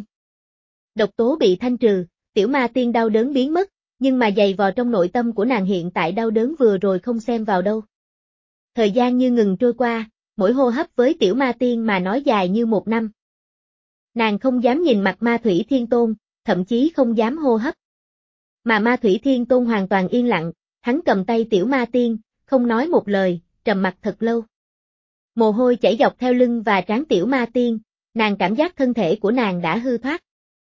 Speaker 1: Độc tố bị thanh trừ, tiểu ma tiên đau đớn biến mất, nhưng mà dày vò trong nội tâm của nàng hiện tại đau đớn vừa rồi không xem vào đâu. Thời gian như ngừng trôi qua, mỗi hô hấp với tiểu ma tiên mà nói dài như một năm. Nàng không dám nhìn mặt ma Thủy Thiên Tôn, thậm chí không dám hô hấp. Mà ma Thủy Thiên Tôn hoàn toàn yên lặng, hắn cầm tay tiểu ma tiên, không nói một lời, trầm mặc thật lâu. Mồ hôi chảy dọc theo lưng và trán tiểu ma tiên, nàng cảm giác thân thể của nàng đã hư thoát.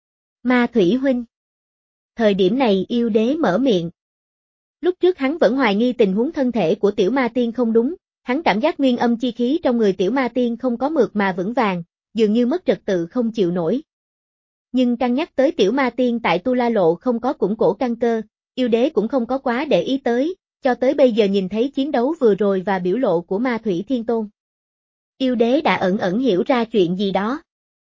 Speaker 1: Ma Thủy huynh. Thời điểm này yêu đế mở miệng. Lúc trước hắn vẫn hoài nghi tình huống thân thể của tiểu ma tiên không đúng, hắn cảm giác nguyên âm chi khí trong người tiểu ma tiên không có mượt mà vững vàng, dường như mất trật tự không chịu nổi. Nhưng cân nhắc tới tiểu ma tiên tại Tu La Lộ không có củng cổ căn cơ, yêu đế cũng không có quá để ý tới, cho tới bây giờ nhìn thấy chiến đấu vừa rồi và biểu lộ của ma Thủy Thiên Tôn. Yêu đế đã ẩn ẩn hiểu ra chuyện gì đó.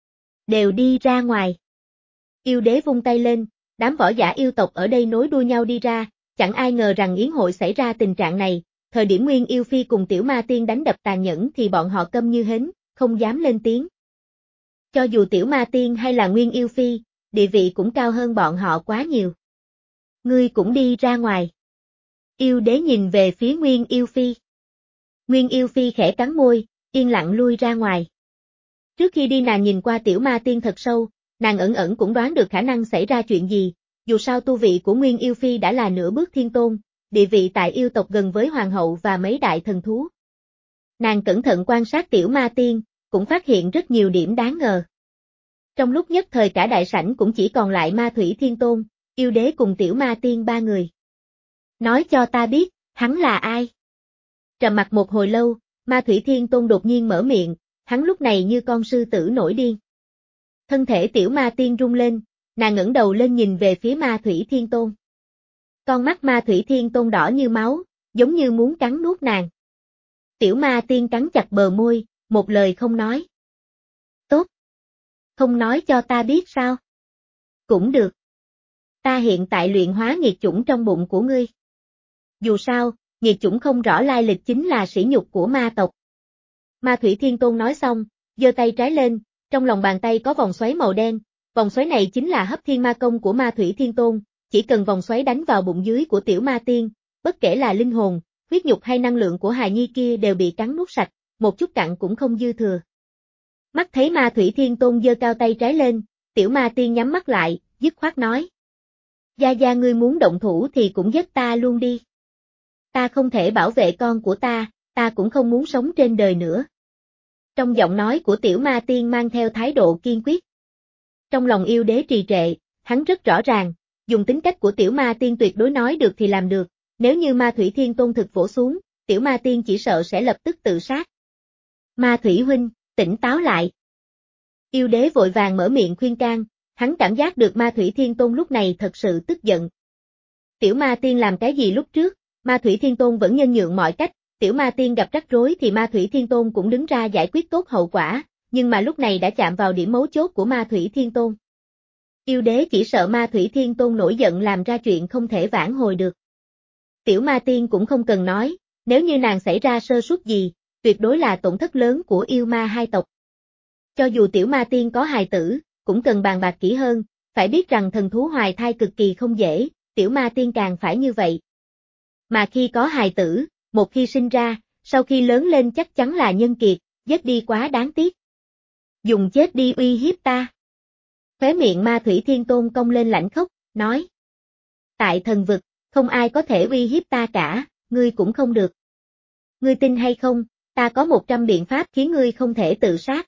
Speaker 1: Đều đi ra ngoài. Yêu đế vung tay lên, đám võ giả yêu tộc ở đây nối đuôi nhau đi ra, chẳng ai ngờ rằng yến hội xảy ra tình trạng này, thời điểm Nguyên Yêu Phi cùng tiểu ma tiên đánh đập tàn nhẫn thì bọn họ câm như hến, không dám lên tiếng. Cho dù tiểu ma tiên hay là Nguyên Yêu Phi, địa vị cũng cao hơn bọn họ quá nhiều. Ngươi cũng đi ra ngoài. Yêu đế nhìn về phía Nguyên Yêu Phi. Nguyên Yêu Phi khẽ cắn môi, yên lặng lui ra ngoài. Trước khi đi nàng nhìn qua tiểu ma tiên thật sâu, nàng ẩn ẩn cũng đoán được khả năng xảy ra chuyện gì, dù sao tu vị của Nguyên Yêu Phi đã là nửa bước thiên tôn, địa vị tại yêu tộc gần với hoàng hậu và mấy đại thần thú. Nàng cẩn thận quan sát tiểu ma tiên, cũng phát hiện rất nhiều điểm đáng ngờ. Trong lúc nhất thời cả đại sảnh cũng chỉ còn lại ma Thủy Thiên Tôn, yêu đế cùng tiểu ma tiên ba người. Nói cho ta biết, hắn là ai? Trầm mặc một hồi lâu, ma Thủy Thiên Tôn đột nhiên mở miệng, hắn lúc này như con sư tử nổi điên. Thân thể tiểu ma tiên rung lên, nàng ngẩng đầu lên nhìn về phía ma Thủy Thiên Tôn. Con mắt ma Thủy Thiên Tôn đỏ như máu, giống như muốn cắn nuốt nàng. Tiểu ma tiên cắn chặt bờ môi, một lời không nói. Tốt. Không nói cho ta biết sao? Cũng được. Ta hiện tại luyện hóa nghiệt chủng trong bụng của ngươi. Dù sao, nghiệt chủng không rõ lai lịch chính là sỉ nhục của ma tộc. Ma Thủy Thiên Tôn nói xong, giơ tay trái lên, trong lòng bàn tay có vòng xoáy màu đen, vòng xoáy này chính là hấp thiên ma công của ma Thủy Thiên Tôn, chỉ cần vòng xoáy đánh vào bụng dưới của tiểu ma tiên, bất kể là linh hồn, huyết nhục hay năng lượng của hài nhi kia đều bị cắn nuốt sạch, một chút cặn cũng không dư thừa. Mắt thấy Ma Thủy Thiên Tôn giơ cao tay trái lên, tiểu ma tiên nhắm mắt lại, dứt khoát nói. Gia Gia ngươi muốn động thủ thì cũng giết ta luôn đi. Ta không thể bảo vệ con của ta, ta cũng không muốn sống trên đời nữa. Trong giọng nói của tiểu ma tiên mang theo thái độ kiên quyết. Trong lòng yêu đế trì trệ, hắn rất rõ ràng, dùng tính cách của tiểu ma tiên tuyệt đối nói được thì làm được, nếu như Ma Thủy Thiên Tôn thực vỗ xuống, tiểu ma tiên chỉ sợ sẽ lập tức tự sát. Ma Thủy huynh, tỉnh táo lại. Yêu đế vội vàng mở miệng khuyên can, hắn cảm giác được Ma Thủy Thiên Tôn lúc này thật sự tức giận. Tiểu ma tiên làm cái gì lúc trước, Ma Thủy Thiên Tôn vẫn nhân nhượng mọi cách, tiểu ma tiên gặp rắc rối thì Ma Thủy Thiên Tôn cũng đứng ra giải quyết tốt hậu quả, nhưng mà lúc này đã chạm vào điểm mấu chốt của Ma Thủy Thiên Tôn. Yêu đế chỉ sợ Ma Thủy Thiên Tôn nổi giận làm ra chuyện không thể vãn hồi được. Tiểu ma tiên cũng không cần nói, nếu như nàng xảy ra sơ suất gì, tuyệt đối là tổn thất lớn của yêu ma hai tộc. Cho dù tiểu ma tiên có hài tử, cũng cần bàn bạc kỹ hơn, phải biết rằng thần thú hoài thai cực kỳ không dễ, tiểu ma tiên càng phải như vậy. Mà khi có hài tử, một khi sinh ra, sau khi lớn lên chắc chắn là nhân kiệt, giết đi quá đáng tiếc. Dùng chết đi uy hiếp ta. Khóe miệng Ma Thủy Thiên Tôn cong lên lãnh khốc, nói. Tại thần vực, không ai có thể uy hiếp ta cả, ngươi cũng không được. Ngươi tin hay không, ta có một trăm biện pháp khiến ngươi không thể tự sát.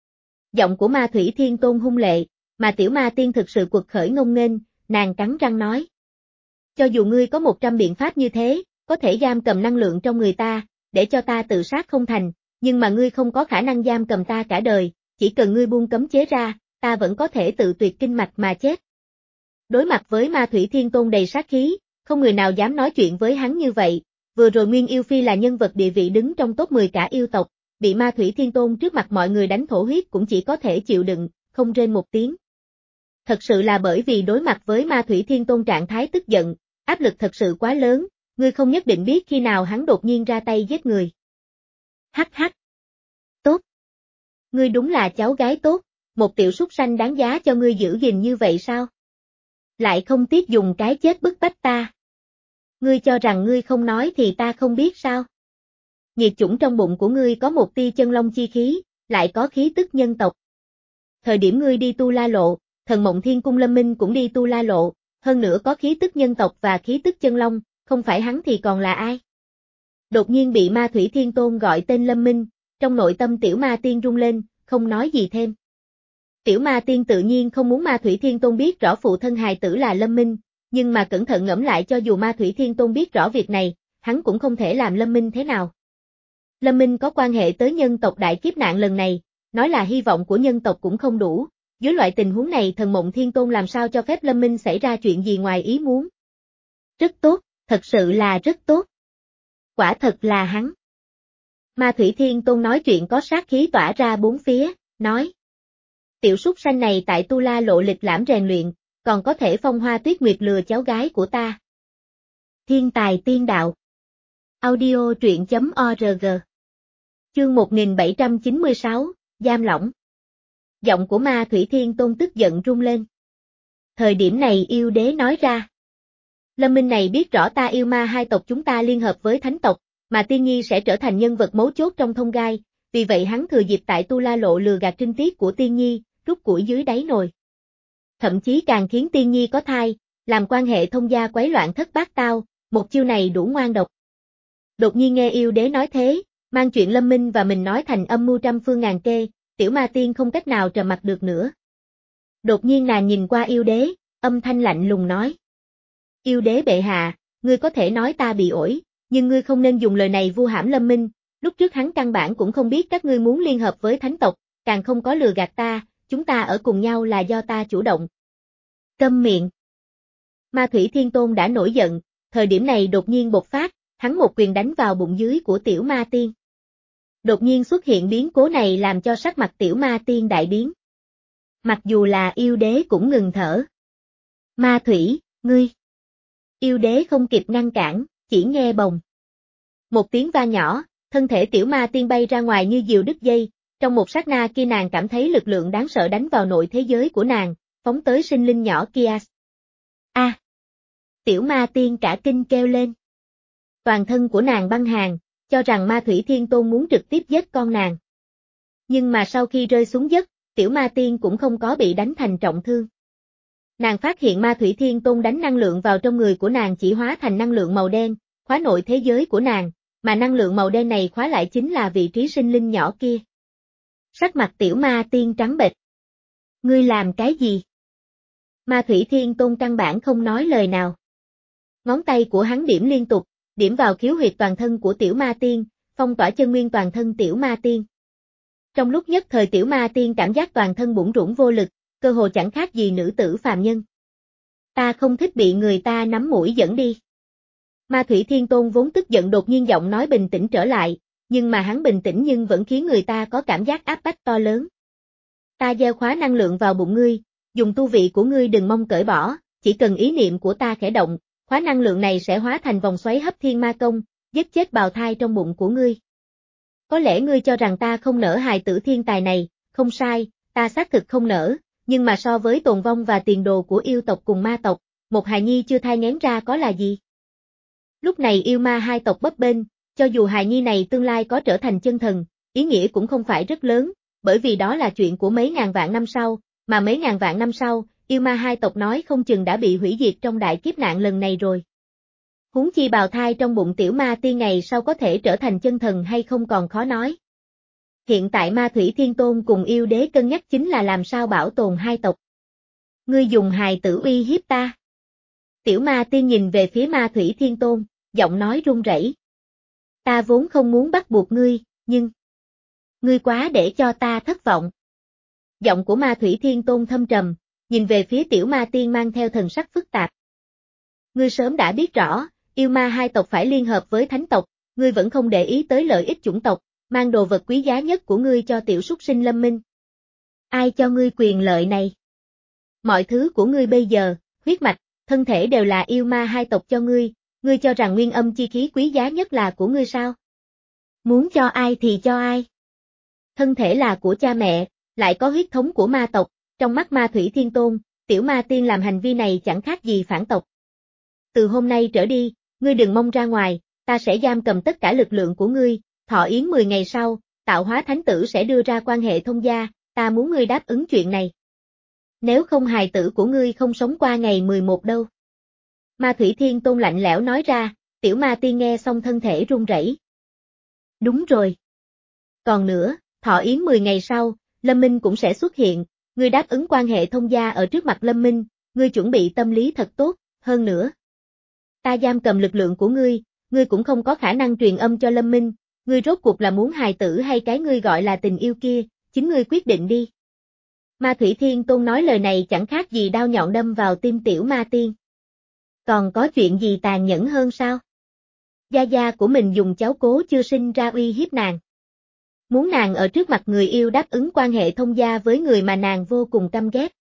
Speaker 1: Giọng của Ma Thủy Thiên Tôn hung lệ, mà tiểu ma tiên thực sự quật khởi ngông nghênh, nàng cắn răng nói. Cho dù ngươi có một trăm biện pháp như thế, có thể giam cầm năng lượng trong người ta, để cho ta tự sát không thành, nhưng mà ngươi không có khả năng giam cầm ta cả đời, chỉ cần ngươi buông cấm chế ra, ta vẫn có thể tự tuyệt kinh mạch mà chết. Đối mặt với Ma Thủy Thiên Tôn đầy sát khí, không người nào dám nói chuyện với hắn như vậy, vừa rồi Nguyên Yêu Phi là nhân vật địa vị đứng trong top mười cả yêu tộc, bị Ma Thủy Thiên Tôn trước mặt mọi người đánh thổ huyết cũng chỉ có thể chịu đựng, không rên một tiếng. Thật sự là bởi vì đối mặt với Ma Thủy Thiên Tôn trạng thái tức giận, áp lực thật sự quá lớn, ngươi không nhất định biết khi nào hắn đột nhiên ra tay giết người. Hắc hắc. Tốt. Ngươi đúng là cháu gái tốt, một tiểu súc sanh đáng giá cho ngươi giữ gìn như vậy sao? Lại không tiếc dùng cái chết bức bách ta. Ngươi cho rằng ngươi không nói thì ta không biết sao? Nghiệt chủng trong bụng của ngươi có một tia chân long chi khí, lại có khí tức nhân tộc. Thời điểm ngươi đi tu la lộ, thần mộng thiên cung Lâm Minh cũng đi tu la lộ, hơn nữa có khí tức nhân tộc và khí tức chân long, không phải hắn thì còn là ai? Đột nhiên bị Ma Thủy Thiên Tôn gọi tên Lâm Minh, trong nội tâm tiểu ma tiên rung lên, không nói gì thêm. Tiểu ma tiên tự nhiên không muốn Ma Thủy Thiên Tôn biết rõ phụ thân hài tử là Lâm Minh, nhưng mà cẩn thận ngẫm lại cho dù Ma Thủy Thiên Tôn biết rõ việc này, hắn cũng không thể làm Lâm Minh thế nào. Lâm Minh có quan hệ tới nhân tộc đại kiếp nạn lần này, nói là hy vọng của nhân tộc cũng không đủ, dưới loại tình huống này thần mộng Thiên Tôn làm sao cho phép Lâm Minh xảy ra chuyện gì ngoài ý muốn. Rất tốt, thật sự là rất tốt. Quả thật là hắn. Ma Thủy Thiên Tôn nói chuyện có sát khí tỏa ra bốn phía, nói. Tiểu súc sanh này tại Tu La lộ lịch lãm rèn luyện, còn có thể phong hoa tuyết nguyệt lừa cháu gái của ta. Thiên tài tiên đạo. Audio truyện chấm org. Chương một nghìn bảy trăm chín mươi sáu, giam lỏng. Giọng của Ma Thủy Thiên Tôn tức giận rung lên. Thời điểm này yêu đế nói ra. Lâm Minh này biết rõ ta yêu ma hai tộc chúng ta liên hợp với thánh tộc, mà Tiên Nhi sẽ trở thành nhân vật mấu chốt trong thông gai, vì vậy hắn thừa dịp tại Tu La lộ lừa gạt trinh tiết của Tiên Nhi, rút củi dưới đáy nồi. Thậm chí càng khiến Tiên Nhi có thai, làm quan hệ thông gia quấy loạn thất bát tao, một chiêu này đủ ngoan độc. Đột nhiên nghe yêu đế nói thế, mang chuyện Lâm Minh và mình nói thành âm mưu trăm phương ngàn kê, tiểu ma tiên không cách nào trầm mặc được nữa. Đột nhiên nàng nhìn qua yêu đế, âm thanh lạnh lùng nói. Yêu đế bệ hạ, ngươi có thể nói ta bị ổi, nhưng ngươi không nên dùng lời này vu hãm Lâm Minh, lúc trước hắn căn bản cũng không biết các ngươi muốn liên hợp với thánh tộc, càng không có lừa gạt ta, chúng ta ở cùng nhau là do ta chủ động. Câm miệng. Ma Thủy Thiên Tôn đã nổi giận, thời điểm này đột nhiên bộc phát, hắn một quyền đánh vào bụng dưới của tiểu ma tiên. Đột nhiên xuất hiện biến cố này làm cho sắc mặt tiểu ma tiên đại biến. Mặc dù là yêu đế cũng ngừng thở. Ma Thủy, ngươi. Yêu đế không kịp ngăn cản, chỉ nghe bồng. Một tiếng vang nhỏ, thân thể tiểu ma tiên bay ra ngoài như diều đứt dây, trong một sát na kia nàng cảm thấy lực lượng đáng sợ đánh vào nội thế giới của nàng, phóng tới sinh linh nhỏ kia. A! À, tiểu ma tiên cả kinh kêu lên. Toàn thân của nàng băng hàn, cho rằng Ma Thủy Thiên Tôn muốn trực tiếp giết con nàng. Nhưng mà sau khi rơi xuống dốc, tiểu ma tiên cũng không có bị đánh thành trọng thương. Nàng phát hiện ma thủy thiên tôn đánh năng lượng vào trong người của nàng chỉ hóa thành năng lượng màu đen, khóa nội thế giới của nàng, mà năng lượng màu đen này khóa lại chính là vị trí sinh linh nhỏ kia. Sắc mặt tiểu ma tiên trắng bệch. Ngươi làm cái gì? Ma thủy thiên tôn căn bản không nói lời nào. Ngón tay của hắn điểm liên tục, điểm vào khiếu huyệt toàn thân của tiểu ma tiên, phong tỏa chân nguyên toàn thân tiểu ma tiên. Trong lúc nhất thời tiểu ma tiên cảm giác toàn thân bủn rủn vô lực, cơ hồ chẳng khác gì nữ tử phàm nhân. Ta không thích bị người ta nắm mũi dẫn đi. Ma thủy thiên tôn vốn tức giận đột nhiên giọng nói bình tĩnh trở lại, nhưng mà hắn bình tĩnh nhưng vẫn khiến người ta có cảm giác áp bách to lớn. Ta gieo khóa năng lượng vào bụng ngươi, dùng tu vị của ngươi đừng mong cởi bỏ, chỉ cần ý niệm của ta khẽ động, khóa năng lượng này sẽ hóa thành vòng xoáy hấp thiên ma công, giết chết bào thai trong bụng của ngươi. Có lẽ ngươi cho rằng ta không nỡ hài tử thiên tài này, không sai, ta xác thực không nỡ, nhưng mà so với tồn vong và tiền đồ của yêu tộc cùng ma tộc, một hài nhi chưa thai nghén ra có là gì? Lúc này yêu ma hai tộc bấp bênh, cho dù hài nhi này tương lai có trở thành chân thần, ý nghĩa cũng không phải rất lớn, bởi vì đó là chuyện của mấy ngàn vạn năm sau, mà mấy ngàn vạn năm sau, yêu ma hai tộc nói không chừng đã bị hủy diệt trong đại kiếp nạn lần này rồi. Huống chi bào thai trong bụng tiểu ma tiên ngày sau có thể trở thành chân thần hay không còn khó nói. Hiện tại ma thủy thiên tôn cùng yêu đế cân nhắc chính là làm sao bảo tồn hai tộc. Ngươi dùng hài tử uy hiếp ta. Tiểu ma tiên nhìn về phía ma thủy thiên tôn, giọng nói run rẩy. Ta vốn không muốn bắt buộc ngươi, nhưng... Ngươi quá để cho ta thất vọng. Giọng của ma thủy thiên tôn thâm trầm, nhìn về phía tiểu ma tiên mang theo thần sắc phức tạp. Ngươi sớm đã biết rõ, yêu ma hai tộc phải liên hợp với thánh tộc, ngươi vẫn không để ý tới lợi ích chủng tộc, mang đồ vật quý giá nhất của ngươi cho tiểu súc sinh Lâm Minh. Ai cho ngươi quyền lợi này? Mọi thứ của ngươi bây giờ, huyết mạch, thân thể đều là yêu ma hai tộc cho ngươi, ngươi cho rằng nguyên âm chi khí quý giá nhất là của ngươi sao? Muốn cho ai thì cho ai? Thân thể là của cha mẹ, lại có huyết thống của ma tộc, trong mắt ma thủy thiên tôn, tiểu ma tiên làm hành vi này chẳng khác gì phản tộc. Từ hôm nay trở đi, ngươi đừng mong ra ngoài, ta sẽ giam cầm tất cả lực lượng của ngươi, thọ yến mười ngày sau, tạo hóa thánh tử sẽ đưa ra quan hệ thông gia, ta muốn ngươi đáp ứng chuyện này. Nếu không hài tử của ngươi không sống qua ngày mười một đâu. Ma thủy thiên tôn lạnh lẽo nói ra, tiểu ma tiên nghe xong thân thể run rẩy. Đúng rồi. Còn nữa, thọ yến mười ngày sau, Lâm Minh cũng sẽ xuất hiện, ngươi đáp ứng quan hệ thông gia ở trước mặt Lâm Minh, ngươi chuẩn bị tâm lý thật tốt, hơn nữa. Ta giam cầm lực lượng của ngươi, ngươi cũng không có khả năng truyền âm cho Lâm Minh, ngươi rốt cuộc là muốn hài tử hay cái ngươi gọi là tình yêu kia, chính ngươi quyết định đi. Ma Thủy Thiên Tôn nói lời này chẳng khác gì đao nhọn đâm vào tim tiểu ma tiên. Còn có chuyện gì tàn nhẫn hơn sao? Gia gia của mình dùng cháu cố chưa sinh ra uy hiếp nàng. Muốn nàng ở trước mặt người yêu đáp ứng quan hệ thông gia với người mà nàng vô cùng căm ghét.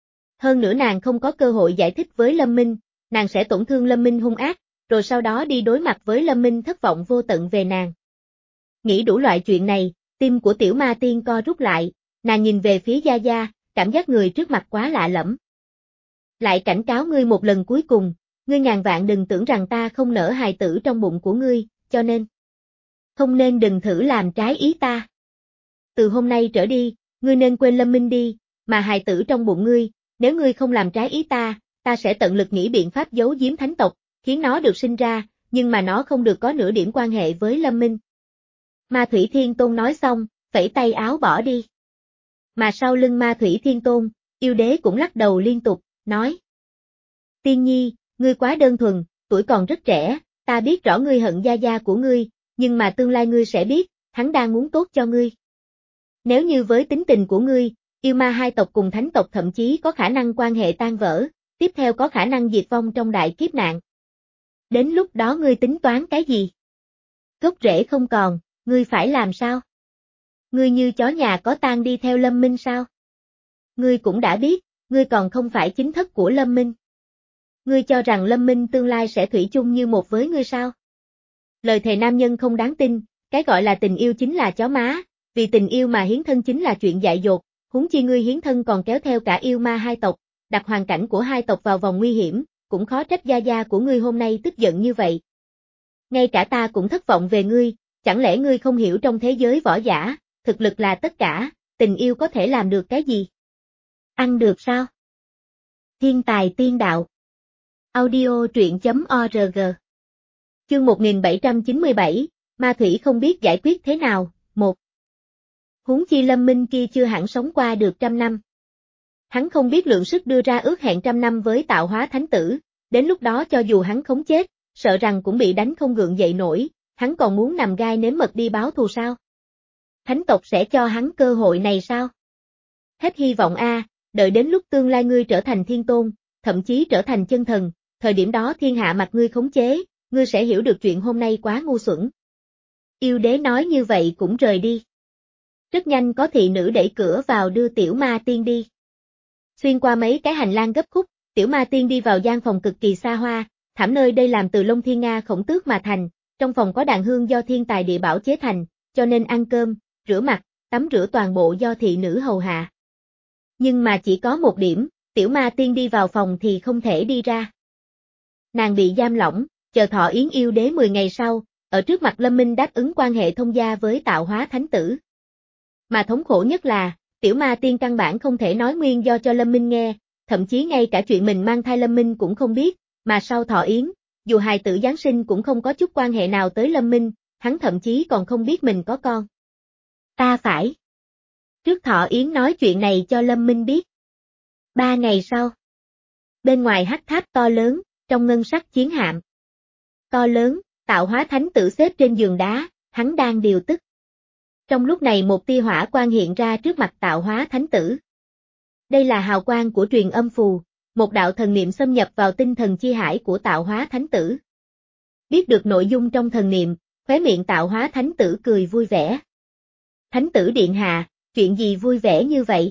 Speaker 1: Hơn nữa nàng không có cơ hội giải thích với Lâm Minh, nàng sẽ tổn thương Lâm Minh hung ác, rồi sau đó đi đối mặt với Lâm Minh thất vọng vô tận về nàng. Nghĩ đủ loại chuyện này, tim của tiểu ma tiên co rút lại, nàng nhìn về phía Gia Gia, cảm giác người trước mặt quá lạ lẫm. Lại cảnh cáo ngươi một lần cuối cùng, ngươi ngàn vạn đừng tưởng rằng ta không nỡ hài tử trong bụng của ngươi, cho nên không nên đừng thử làm trái ý ta. Từ hôm nay trở đi, ngươi nên quên Lâm Minh đi, mà hài tử trong bụng ngươi, nếu ngươi không làm trái ý ta, ta sẽ tận lực nghĩ biện pháp giấu giếm thánh tộc, khiến nó được sinh ra, nhưng mà nó không được có nửa điểm quan hệ với Lâm Minh. Ma Thủy Thiên Tôn nói xong, phẩy tay áo bỏ đi. Mà sau lưng Ma Thủy Thiên Tôn, yêu đế cũng lắc đầu liên tục, nói. Tiên nhi, ngươi quá đơn thuần, tuổi còn rất trẻ, ta biết rõ ngươi hận Gia Gia của ngươi, nhưng mà tương lai ngươi sẽ biết, hắn đang muốn tốt cho ngươi. Nếu như với tính tình của ngươi, yêu ma hai tộc cùng thánh tộc thậm chí có khả năng quan hệ tan vỡ, tiếp theo có khả năng diệt vong trong đại kiếp nạn. Đến lúc đó ngươi tính toán cái gì? Gốc rễ không còn, ngươi phải làm sao? Ngươi như chó nhà có tang đi theo Lâm Minh sao? Ngươi cũng đã biết, ngươi còn không phải chính thất của Lâm Minh. Ngươi cho rằng Lâm Minh tương lai sẽ thủy chung như một với ngươi sao? Lời thề nam nhân không đáng tin, cái gọi là tình yêu chính là chó má, vì tình yêu mà hiến thân chính là chuyện dại dột, huống chi ngươi hiến thân còn kéo theo cả yêu ma hai tộc, đặt hoàn cảnh của hai tộc vào vòng nguy hiểm, cũng khó trách Gia Gia của ngươi hôm nay tức giận như vậy. Ngay cả ta cũng thất vọng về ngươi, chẳng lẽ ngươi không hiểu trong thế giới võ giả, thực lực là tất cả, tình yêu có thể làm được cái gì? Ăn được sao? Thiên tài tiên đạo. Audio truyện.org. Chương một nghìn bảy trăm chín mươi bảy, Ma Thủy không biết giải quyết thế nào, một. Huống chi Lâm Minh kia chưa hẳn sống qua được trăm năm. Hắn không biết lượng sức đưa ra ước hẹn trăm năm với tạo hóa thánh tử, đến lúc đó cho dù hắn không chết, sợ rằng cũng bị đánh không gượng dậy nổi, hắn còn muốn nằm gai nếm mật đi báo thù sao? Thánh tộc sẽ cho hắn cơ hội này sao? Hết hy vọng a, đợi đến lúc tương lai ngươi trở thành thiên tôn, thậm chí trở thành chân thần, thời điểm đó thiên hạ mặc ngươi khống chế, ngươi sẽ hiểu được chuyện hôm nay quá ngu xuẩn. Yêu đế nói như vậy cũng rời đi. Rất nhanh có thị nữ đẩy cửa vào đưa tiểu ma tiên đi. Xuyên qua mấy cái hành lang gấp khúc, tiểu ma tiên đi vào gian phòng cực kỳ xa hoa, thảm nơi đây làm từ lông thiên nga khổng tước mà thành, trong phòng có đàn hương do thiên tài địa bảo chế thành, cho nên ăn cơm, rửa mặt, tắm rửa toàn bộ do thị nữ hầu hạ. Nhưng mà chỉ có một điểm, tiểu ma tiên đi vào phòng thì không thể đi ra. Nàng bị giam lỏng, chờ thọ yến yêu đế mười ngày sau, ở trước mặt Lâm Minh đáp ứng quan hệ thông gia với tạo hóa thánh tử. Mà thống khổ nhất là, tiểu ma tiên căn bản không thể nói nguyên do cho Lâm Minh nghe, thậm chí ngay cả chuyện mình mang thai Lâm Minh cũng không biết, mà sau thọ yến, dù hài tử Giáng sinh cũng không có chút quan hệ nào tới Lâm Minh, hắn thậm chí còn không biết mình có con. Ta phải. Trước thọ yến nói chuyện này cho Lâm Minh biết. Ba ngày sau. Bên ngoài hắc tháp to lớn, trong ngân sắc chiến hạm. To lớn, tạo hóa thánh tử xếp trên giường đá, hắn đang điều tức. Trong lúc này một tia hỏa quang hiện ra trước mặt tạo hóa thánh tử. Đây là hào quang của truyền âm phù, một đạo thần niệm xâm nhập vào tinh thần chi hải của tạo hóa thánh tử. Biết được nội dung trong thần niệm, khóe miệng tạo hóa thánh tử cười vui vẻ. Thánh tử điện hạ, chuyện gì vui vẻ như vậy?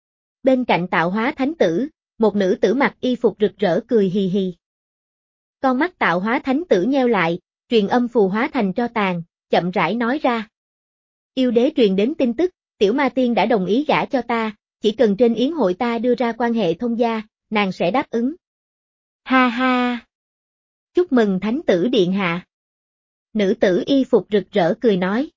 Speaker 1: Bên cạnh tạo hóa thánh tử, một nữ tử mặc y phục rực rỡ cười hì hì. Con mắt tạo hóa thánh tử nheo lại, truyền âm phù hóa thành tro tàn, chậm rãi nói ra. Yêu đế truyền đến tin tức, tiểu ma tiên đã đồng ý gả cho ta, chỉ cần trên yến hội ta đưa ra quan hệ thông gia, nàng sẽ đáp ứng. Ha ha! Chúc mừng thánh tử điện hạ. Nữ tử y phục rực rỡ cười nói.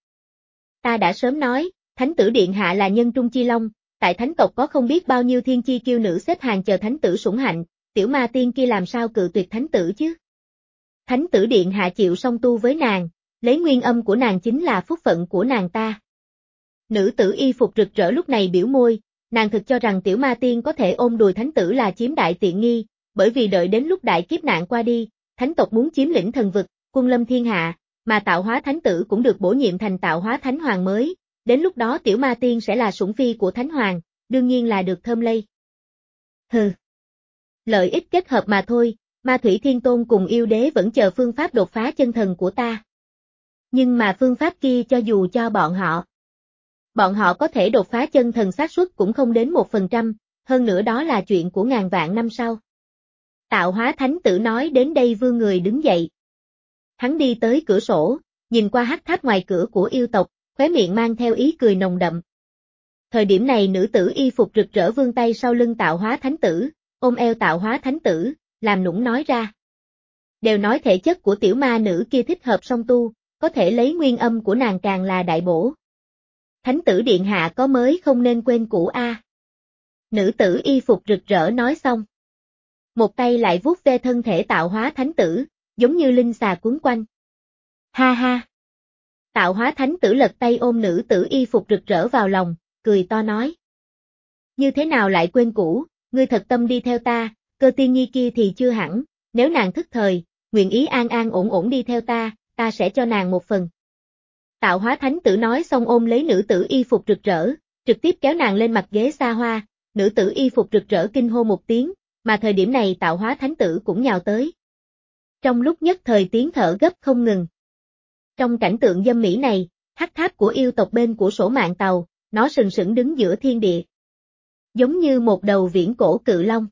Speaker 1: Ta đã sớm nói, thánh tử điện hạ là nhân trung chi long, tại thánh tộc có không biết bao nhiêu thiên chi kiêu nữ xếp hàng chờ thánh tử sủng hạnh, tiểu ma tiên kia làm sao cự tuyệt thánh tử chứ? Thánh tử điện hạ chịu song tu với nàng, lấy nguyên âm của nàng chính là phúc phận của nàng ta. Nữ tử y phục rực rỡ lúc này biểu môi, nàng thực cho rằng tiểu ma tiên có thể ôm đùi thánh tử là chiếm đại tiện nghi, bởi vì đợi đến lúc đại kiếp nạn qua đi, thánh tộc muốn chiếm lĩnh thần vực, quân lâm thiên hạ, mà tạo hóa thánh tử cũng được bổ nhiệm thành tạo hóa thánh hoàng mới, đến lúc đó tiểu ma tiên sẽ là sủng phi của thánh hoàng, đương nhiên là được thơm lây. Hừ. Lợi ích kết hợp mà thôi, Ma Thủy Thiên Tôn cùng yêu đế vẫn chờ phương pháp đột phá chân thần của ta. Nhưng mà phương pháp kia cho dù cho bọn họ, bọn họ có thể đột phá chân thần xác suất cũng không đến một phần trăm, hơn nữa đó là chuyện của ngàn vạn năm sau. Tạo hóa thánh tử nói đến đây vươn người đứng dậy. Hắn đi tới cửa sổ, nhìn qua hắc tháp ngoài cửa của yêu tộc, khóe miệng mang theo ý cười nồng đậm. Thời điểm này nữ tử y phục rực rỡ vươn tay sau lưng tạo hóa thánh tử, ôm eo tạo hóa thánh tử, làm nũng nói ra. Đều nói thể chất của tiểu ma nữ kia thích hợp song tu, có thể lấy nguyên âm của nàng càng là đại bổ. Thánh tử điện hạ có mới không nên quên cũ a. Nữ tử y phục rực rỡ nói xong. Một tay lại vuốt ve thân thể tạo hóa thánh tử, giống như linh xà quấn quanh. Ha ha! Tạo hóa thánh tử lật tay ôm nữ tử y phục rực rỡ vào lòng, cười to nói. Như thế nào lại quên cũ, ngươi thật tâm đi theo ta, Cơ Tiên Nhi kia thì chưa hẳn, nếu nàng thức thời, nguyện ý an an ổn ổn đi theo ta, ta sẽ cho nàng một phần. Tạo hóa thánh tử nói xong ôm lấy nữ tử y phục rực rỡ, trực tiếp kéo nàng lên mặt ghế xa hoa, nữ tử y phục rực rỡ kinh hô một tiếng, mà thời điểm này tạo hóa thánh tử cũng nhào tới. Trong lúc nhất thời tiếng thở gấp không ngừng. Trong cảnh tượng dâm mỹ này, hắc tháp của yêu tộc bên của sổ mạng tàu, nó sừng sững đứng giữa thiên địa. Giống như một đầu viễn cổ cự long.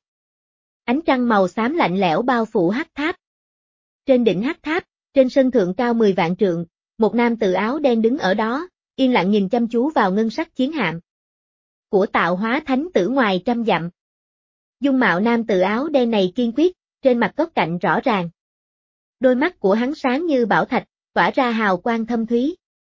Speaker 1: Ánh trăng màu xám lạnh lẽo bao phủ hắc tháp. Trên đỉnh hắc tháp, trên sân thượng cao mười vạn trượng, một nam tử áo đen đứng ở đó, yên lặng nhìn chăm chú vào ngân sắc chiến hạm. Của tạo hóa thánh tử ngoài trăm dặm. Dung mạo nam tử áo đen này kiên quyết, trên mặt góc cạnh rõ ràng. Đôi mắt của hắn sáng như bảo thạch, tỏa ra hào quang thâm thúy.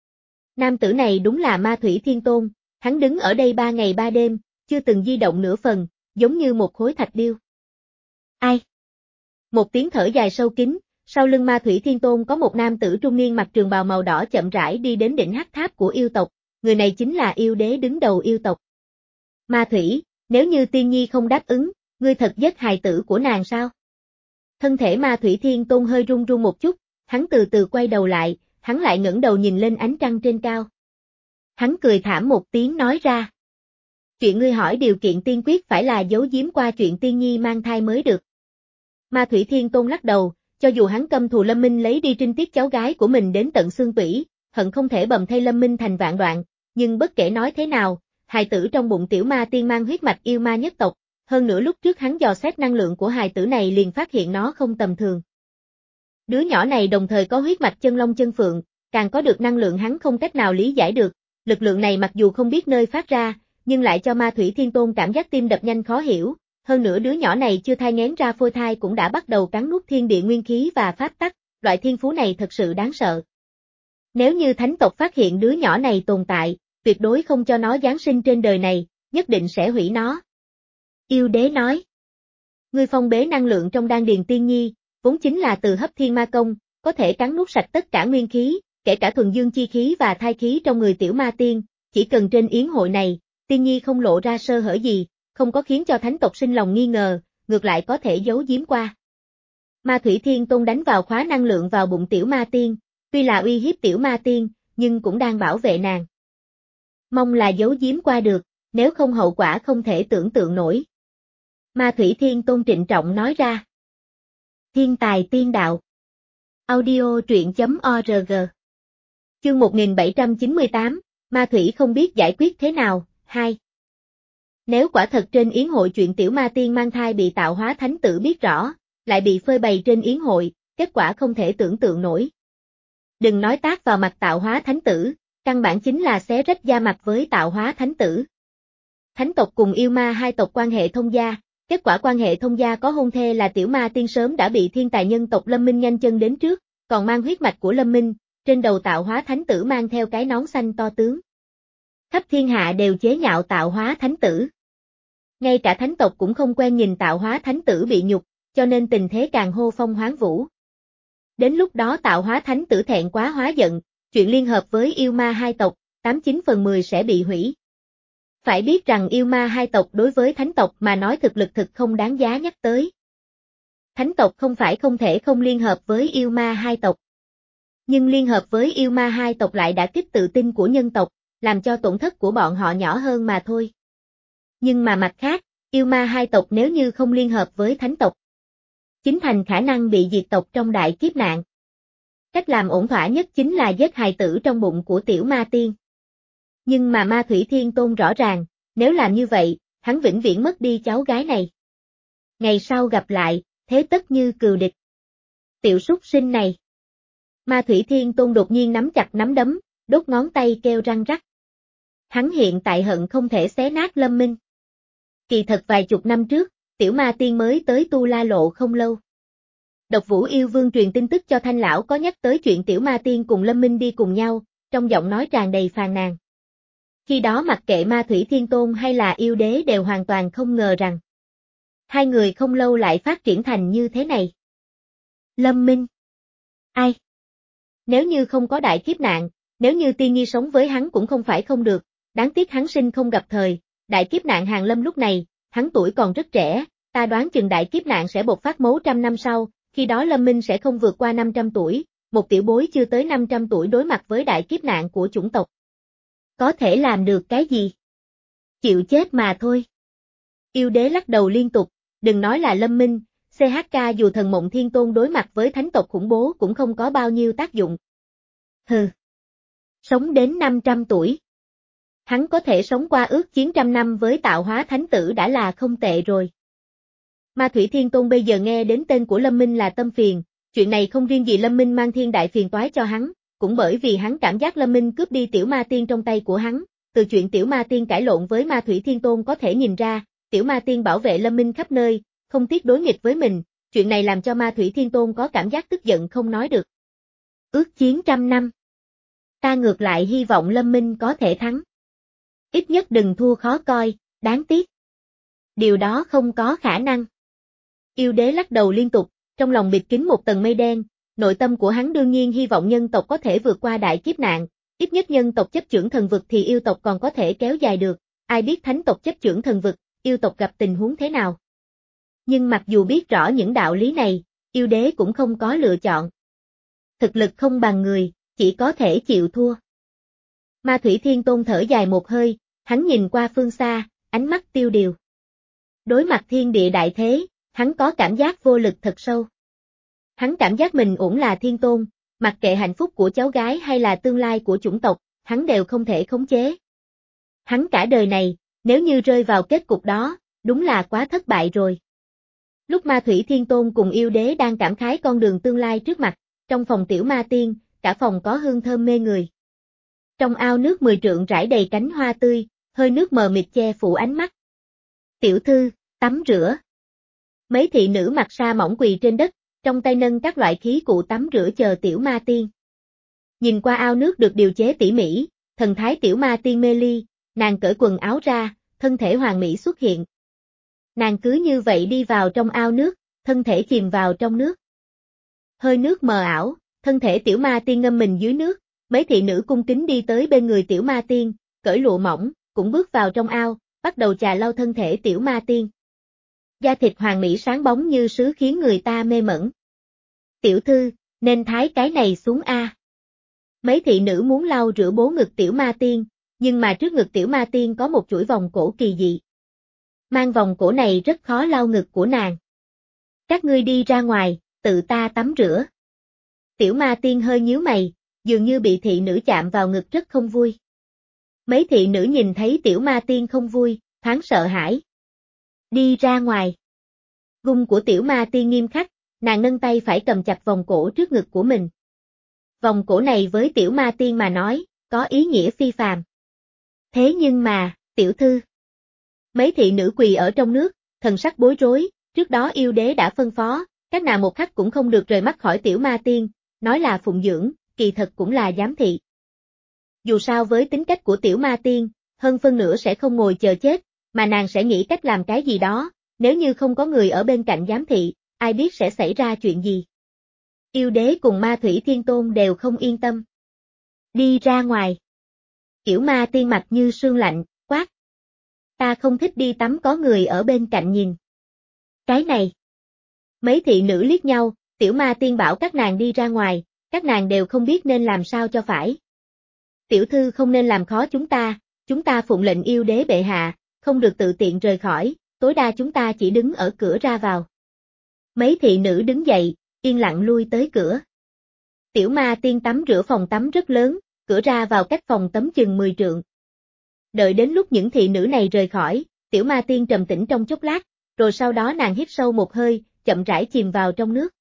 Speaker 1: Nam tử này đúng là Ma Thủy Thiên Tôn, hắn đứng ở đây ba ngày ba đêm, chưa từng di động nửa phần, giống như một khối thạch điêu. Ai? Một tiếng thở dài sâu kín, sau lưng Ma Thủy Thiên Tôn có một nam tử trung niên mặc trường bào màu đỏ chậm rãi đi đến đỉnh hắc tháp của yêu tộc, người này chính là yêu đế đứng đầu yêu tộc. Ma Thủy, nếu như Tiên Nhi không đáp ứng, ngươi thật giết hài tử của nàng sao? Thân thể Ma Thủy Thiên Tôn hơi run run một chút, hắn từ từ quay đầu lại, hắn lại ngẩng đầu nhìn lên ánh trăng trên cao. Hắn cười thảm một tiếng nói ra. Chuyện ngươi hỏi điều kiện tiên quyết phải là giấu giếm qua chuyện Tiên Nhi mang thai mới được. Ma Thủy Thiên Tôn lắc đầu, cho dù hắn căm thù Lâm Minh lấy đi trinh tiết cháu gái của mình đến tận xương tủy, hận không thể bầm thay Lâm Minh thành vạn đoạn, nhưng bất kể nói thế nào, hài tử trong bụng tiểu ma tiên mang huyết mạch yêu ma nhất tộc, hơn nữa lúc trước hắn dò xét năng lượng của hài tử này liền phát hiện nó không tầm thường. Đứa nhỏ này đồng thời có huyết mạch chân long chân phượng, càng có được năng lượng hắn không cách nào lý giải được, lực lượng này mặc dù không biết nơi phát ra, nhưng lại cho Ma Thủy Thiên Tôn cảm giác tim đập nhanh khó hiểu, hơn nữa đứa nhỏ này chưa thai nghén ra phôi thai cũng đã bắt đầu cắn nuốt thiên địa nguyên khí và pháp tắc, loại thiên phú này thật sự đáng sợ. Nếu như thánh tộc phát hiện đứa nhỏ này tồn tại, tuyệt đối không cho nó giáng sinh trên đời này, nhất định sẽ hủy nó. Yêu đế nói. Ngươi phong bế năng lượng trong đan điền Tiên Nhi, vốn chính là từ hấp thiên ma công, có thể cắn nuốt sạch tất cả nguyên khí, kể cả thuần dương chi khí và thai khí trong người tiểu ma tiên, chỉ cần trên yến hội này, Tiên Nhi không lộ ra sơ hở gì, không có khiến cho thánh tộc sinh lòng nghi ngờ, ngược lại có thể giấu giếm qua. Ma Thủy Thiên Tôn đánh vào khóa năng lượng vào bụng tiểu ma tiên, tuy là uy hiếp tiểu ma tiên, nhưng cũng đang bảo vệ nàng. Mong là giấu giếm qua được, nếu không hậu quả không thể tưởng tượng nổi. Ma Thủy Thiên Tôn trịnh trọng nói ra. Thiên tài tiên đạo. Audio truyện chấm org. Chương một nghìn bảy trăm chín mươi tám, Ma Thủy không biết giải quyết thế nào, hai. Nếu quả thật trên yến hội chuyện tiểu ma tiên mang thai bị tạo hóa thánh tử biết rõ, lại bị phơi bày trên yến hội, kết quả không thể tưởng tượng nổi. Đừng nói tác vào mặt tạo hóa thánh tử, căn bản chính là xé rách da mặt với tạo hóa thánh tử. Thánh tộc cùng yêu ma hai tộc quan hệ thông gia, kết quả quan hệ thông gia có hôn thê là tiểu ma tiên sớm đã bị thiên tài nhân tộc Lâm Minh nhanh chân đến trước, còn mang huyết mạch của Lâm Minh, trên đầu tạo hóa thánh tử mang theo cái nón xanh to tướng. Khắp thiên hạ đều chế nhạo tạo hóa thánh tử. Ngay cả thánh tộc cũng không quen nhìn tạo hóa thánh tử bị nhục, cho nên tình thế càng hô phong hoán vũ. Đến lúc đó tạo hóa thánh tử thẹn quá hóa giận, chuyện liên hợp với yêu ma hai tộc, tám chín phần mười sẽ bị hủy. Phải biết rằng yêu ma hai tộc đối với thánh tộc mà nói thực lực thực không đáng giá nhắc tới. Thánh tộc không phải không thể không liên hợp với yêu ma hai tộc. Nhưng liên hợp với yêu ma hai tộc lại đã kích tự tin của nhân tộc, làm cho tổn thất của bọn họ nhỏ hơn mà thôi. Nhưng mà mặt khác, yêu ma hai tộc nếu như không liên hợp với thánh tộc, chính thành khả năng bị diệt tộc trong đại kiếp nạn. Cách làm ổn thỏa nhất chính là giết hài tử trong bụng của tiểu ma tiên. Nhưng mà Ma Thủy Thiên Tôn rõ ràng, nếu làm như vậy, hắn vĩnh viễn mất đi cháu gái này. Ngày sau gặp lại, thế tất như cừu địch. Tiểu súc sinh này. Ma Thủy Thiên Tôn đột nhiên nắm chặt nắm đấm, đốt ngón tay kêu răng rắc. Hắn hiện tại hận không thể xé nát Lâm Minh. Kỳ thật vài chục năm trước, tiểu ma tiên mới tới Tu La Lộ không lâu. Độc Vũ Yêu Vương truyền tin tức cho Thanh Lão có nhắc tới chuyện tiểu ma tiên cùng Lâm Minh đi cùng nhau, trong giọng nói tràn đầy phàn nàn. Khi đó mặc kệ Ma Thủy Thiên Tôn hay là yêu đế đều hoàn toàn không ngờ rằng hai người không lâu lại phát triển thành như thế này. Lâm Minh. Ai? Nếu như không có đại kiếp nạn, nếu như Tiên Nhi sống với hắn cũng không phải không được, đáng tiếc hắn sinh không gặp thời, đại kiếp nạn hàng lâm lúc này, hắn tuổi còn rất trẻ, ta đoán chừng đại kiếp nạn sẽ bộc phát mấu trăm năm sau, khi đó Lâm Minh sẽ không vượt qua năm trăm tuổi, một tiểu bối chưa tới năm trăm tuổi đối mặt với đại kiếp nạn của chủng tộc. Có thể làm được cái gì? Chịu chết mà thôi. Yêu đế lắc đầu liên tục, đừng nói là Lâm Minh, xê hát ca dù thần mộng thiên tôn đối mặt với thánh tộc khủng bố cũng không có bao nhiêu tác dụng. Hừ. Sống đến năm trăm tuổi. Hắn có thể sống qua ước chín trăm năm với tạo hóa thánh tử đã là không tệ rồi. Ma Thủy Thiên Tôn bây giờ nghe đến tên của Lâm Minh là tâm phiền, chuyện này không riêng gì Lâm Minh mang thiên đại phiền toái cho hắn, cũng bởi vì hắn cảm giác Lâm Minh cướp đi tiểu ma tiên trong tay của hắn, từ chuyện tiểu ma tiên cãi lộn với Ma Thủy Thiên Tôn có thể nhìn ra, tiểu ma tiên bảo vệ Lâm Minh khắp nơi, không tiếc đối nghịch với mình, chuyện này làm cho Ma Thủy Thiên Tôn có cảm giác tức giận không nói được. Ước chiến trăm năm. Ta ngược lại hy vọng Lâm Minh có thể thắng. Ít nhất đừng thua khó coi, đáng tiếc. Điều đó không có khả năng. Yêu đế lắc đầu liên tục, trong lòng bịt kín một tầng mây đen, nội tâm của hắn đương nhiên hy vọng nhân tộc có thể vượt qua đại kiếp nạn, ít nhất nhân tộc chấp chưởng thần vực thì yêu tộc còn có thể kéo dài được, ai biết thánh tộc chấp chưởng thần vực, yêu tộc gặp tình huống thế nào. Nhưng mặc dù biết rõ những đạo lý này, yêu đế cũng không có lựa chọn. Thực lực không bằng người, chỉ có thể chịu thua. Ma Thủy Thiên Tôn thở dài một hơi, hắn nhìn qua phương xa, ánh mắt tiêu điều. Đối mặt thiên địa đại thế, hắn có cảm giác vô lực thật sâu. Hắn cảm giác mình ổn là thiên tôn, mặc kệ hạnh phúc của cháu gái hay là tương lai của chủng tộc, hắn đều không thể khống chế. Hắn cả đời này, nếu như rơi vào kết cục đó, đúng là quá thất bại rồi. Lúc Ma Thủy Thiên Tôn cùng yêu đế đang cảm khái con đường tương lai trước mặt, trong phòng tiểu ma tiên, cả phòng có hương thơm mê người. Trong ao nước mười trượng rải đầy cánh hoa tươi, hơi nước mờ mịt che phủ ánh mắt. Tiểu thư, tắm rửa. Mấy thị nữ mặc sa mỏng quỳ trên đất, trong tay nâng các loại khí cụ tắm rửa chờ tiểu ma tiên. Nhìn qua ao nước được điều chế tỉ mỉ, thần thái tiểu ma tiên mê ly, nàng cởi quần áo ra, thân thể hoàn mỹ xuất hiện. Nàng cứ như vậy đi vào trong ao nước, thân thể chìm vào trong nước. Hơi nước mờ ảo, thân thể tiểu ma tiên ngâm mình dưới nước, mấy thị nữ cung kính đi tới bên người tiểu ma tiên, cởi lụa mỏng, cũng bước vào trong ao, bắt đầu chà lau thân thể tiểu ma tiên. Da thịt hoàng mỹ sáng bóng như sứ khiến người ta mê mẩn. Tiểu thư, nên thái cái này xuống a. Mấy thị nữ muốn lau rửa bố ngực tiểu ma tiên, nhưng mà trước ngực tiểu ma tiên có một chuỗi vòng cổ kỳ dị. Mang vòng cổ này rất khó lau ngực của nàng. Các ngươi đi ra ngoài, tự ta tắm rửa. Tiểu ma tiên hơi nhíu mày, dường như bị thị nữ chạm vào ngực rất không vui. Mấy thị nữ nhìn thấy tiểu ma tiên không vui, thoáng sợ hãi. Đi ra ngoài. Gung của tiểu ma tiên nghiêm khắc, nàng nâng tay phải cầm chặt vòng cổ trước ngực của mình. Vòng cổ này với tiểu ma tiên mà nói, có ý nghĩa phi phàm. Thế nhưng mà, tiểu thư. Mấy thị nữ quỳ ở trong nước, thần sắc bối rối, trước đó yêu đế đã phân phó, các nàng một khắc cũng không được rời mắt khỏi tiểu ma tiên, nói là phụng dưỡng, kỳ thật cũng là giám thị. Dù sao với tính cách của tiểu ma tiên, hơn phân nửa sẽ không ngồi chờ chết, mà nàng sẽ nghĩ cách làm cái gì đó, nếu như không có người ở bên cạnh giám thị, ai biết sẽ xảy ra chuyện gì. Yêu đế cùng Ma Thủy Thiên Tôn đều không yên tâm. Đi ra ngoài. Kiểu ma tiên mặt như sương lạnh, quát. Ta không thích đi tắm có người ở bên cạnh nhìn. Cái này. Mấy thị nữ liếc nhau, tiểu ma tiên bảo các nàng đi ra ngoài, các nàng đều không biết nên làm sao cho phải. Tiểu thư không nên làm khó chúng ta, chúng ta phụng lệnh yêu đế bệ hạ, không được tự tiện rời khỏi, tối đa chúng ta chỉ đứng ở cửa ra vào. Mấy thị nữ đứng dậy, yên lặng lui tới cửa. Tiểu ma tiên tắm rửa phòng tắm rất lớn, cửa ra vào cách phòng tắm chừng mười trượng. Đợi đến lúc những thị nữ này rời khỏi, tiểu ma tiên trầm tĩnh trong chốc lát, rồi sau đó nàng hít sâu một hơi, chậm rãi chìm vào trong nước.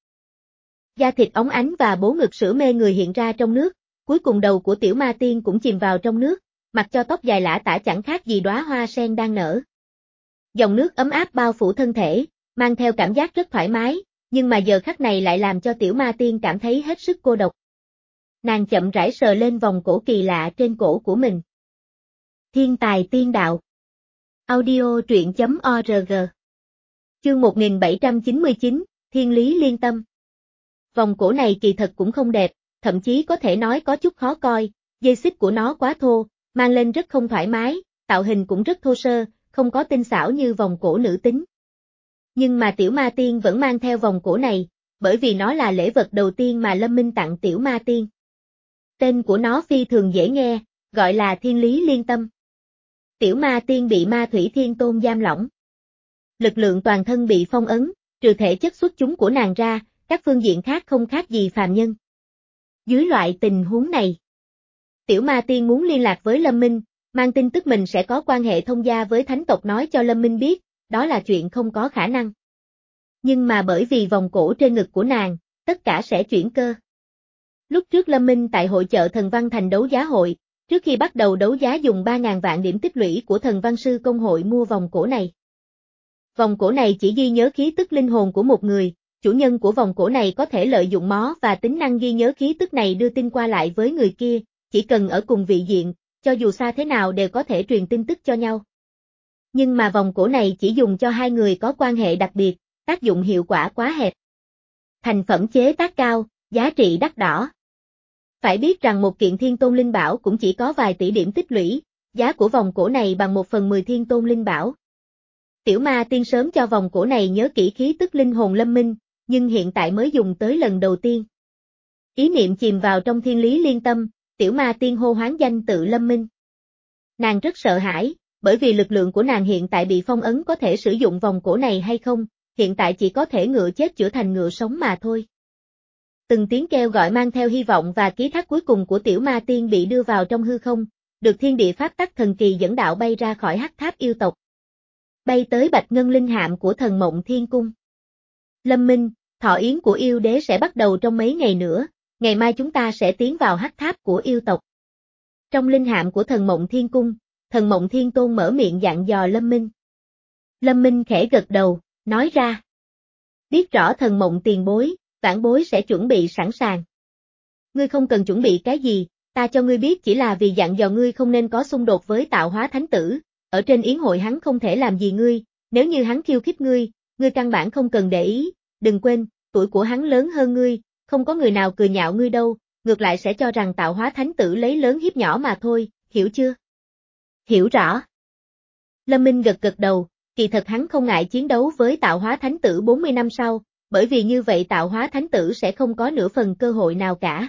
Speaker 1: Da thịt óng ánh và bố ngực sữa mê người hiện ra trong nước, cuối cùng đầu của tiểu ma tiên cũng chìm vào trong nước, mặc cho tóc dài lả tả chẳng khác gì đóa hoa sen đang nở. Dòng nước ấm áp bao phủ thân thể, mang theo cảm giác rất thoải mái, nhưng mà giờ khắc này lại làm cho tiểu ma tiên cảm thấy hết sức cô độc. Nàng chậm rãi sờ lên vòng cổ kỳ lạ trên cổ của mình. Thiên tài tiên đạo. Audio truyện chấm org. Chương một nghìn bảy trăm chín mươi chín, Thiên lý liên tâm. Vòng cổ này kỳ thật cũng không đẹp, thậm chí có thể nói có chút khó coi, dây xích của nó quá thô, mang lên rất không thoải mái, tạo hình cũng rất thô sơ, không có tinh xảo như vòng cổ nữ tính. Nhưng mà tiểu ma tiên vẫn mang theo vòng cổ này, bởi vì nó là lễ vật đầu tiên mà Lâm Minh tặng tiểu ma tiên. Tên của nó phi thường dễ nghe, gọi là Thiên lý liên tâm. Tiểu ma tiên bị Ma Thủy Thiên Tôn giam lỏng. Lực lượng toàn thân bị phong ấn, trừ thể chất xuất chúng của nàng ra, các phương diện khác không khác gì phàm nhân. Dưới loại tình huống này, tiểu ma tiên muốn liên lạc với Lâm Minh, mang tin tức mình sẽ có quan hệ thông gia với thánh tộc nói cho Lâm Minh biết, đó là chuyện không có khả năng. Nhưng mà bởi vì vòng cổ trên ngực của nàng, tất cả sẽ chuyển cơ. Lúc trước Lâm Minh tại hội chợ Thần Văn Thành đấu giá hội, trước khi bắt đầu đấu giá dùng ba nghìn vạn điểm tích lũy của Thần Văn Sư Công hội mua vòng cổ này. Vòng cổ này chỉ ghi nhớ khí tức linh hồn của một người, chủ nhân của vòng cổ này có thể lợi dụng nó và tính năng ghi nhớ khí tức này đưa tin qua lại với người kia, chỉ cần ở cùng vị diện, cho dù xa thế nào đều có thể truyền tin tức cho nhau. Nhưng mà vòng cổ này chỉ dùng cho hai người có quan hệ đặc biệt, tác dụng hiệu quả quá hẹp. Thành phẩm chế tác cao, giá trị đắt đỏ. Phải biết rằng một kiện thiên tôn linh bảo cũng chỉ có vài tỷ điểm tích lũy, giá của vòng cổ này bằng một phần mười thiên tôn linh bảo. Tiểu ma tiên sớm cho vòng cổ này nhớ kỹ khí tức linh hồn Lâm Minh, nhưng hiện tại mới dùng tới lần đầu tiên. Ý niệm chìm vào trong thiên lý liên tâm, tiểu ma tiên hô hoán danh tự Lâm Minh. Nàng rất sợ hãi, bởi vì lực lượng của nàng hiện tại bị phong ấn có thể sử dụng vòng cổ này hay không, hiện tại chỉ có thể ngựa chết chữa thành ngựa sống mà thôi. Từng tiếng kêu gọi mang theo hy vọng và ký thác cuối cùng của tiểu ma tiên bị đưa vào trong hư không, được thiên địa pháp tắc thần kỳ dẫn đạo bay ra khỏi hắc tháp yêu tộc. Bay tới bạch ngân linh hạm của thần mộng thiên cung. Lâm Minh, thọ yến của yêu đế sẽ bắt đầu trong mấy ngày nữa, ngày mai chúng ta sẽ tiến vào hắc tháp của yêu tộc. Trong linh hạm của thần mộng thiên cung, thần mộng thiên tôn mở miệng dặn dò Lâm Minh. Lâm Minh khẽ gật đầu, nói ra. Biết rõ thần mộng tiền bối, vãn bối sẽ chuẩn bị sẵn sàng. Ngươi không cần chuẩn bị cái gì, ta cho ngươi biết chỉ là vì dặn dò ngươi không nên có xung đột với tạo hóa thánh tử, ở trên yến hội hắn không thể làm gì ngươi, nếu như hắn khiêu khích ngươi, ngươi căn bản không cần để ý, đừng quên, tuổi của hắn lớn hơn ngươi, không có người nào cười nhạo ngươi đâu, ngược lại sẽ cho rằng tạo hóa thánh tử lấy lớn hiếp nhỏ mà thôi, hiểu chưa? Hiểu rõ. Lâm Minh gật gật đầu, kỳ thật hắn không ngại chiến đấu với tạo hóa thánh tử bốn mươi năm sau, bởi vì như vậy tạo hóa thánh tử sẽ không có nửa phần cơ hội nào cả.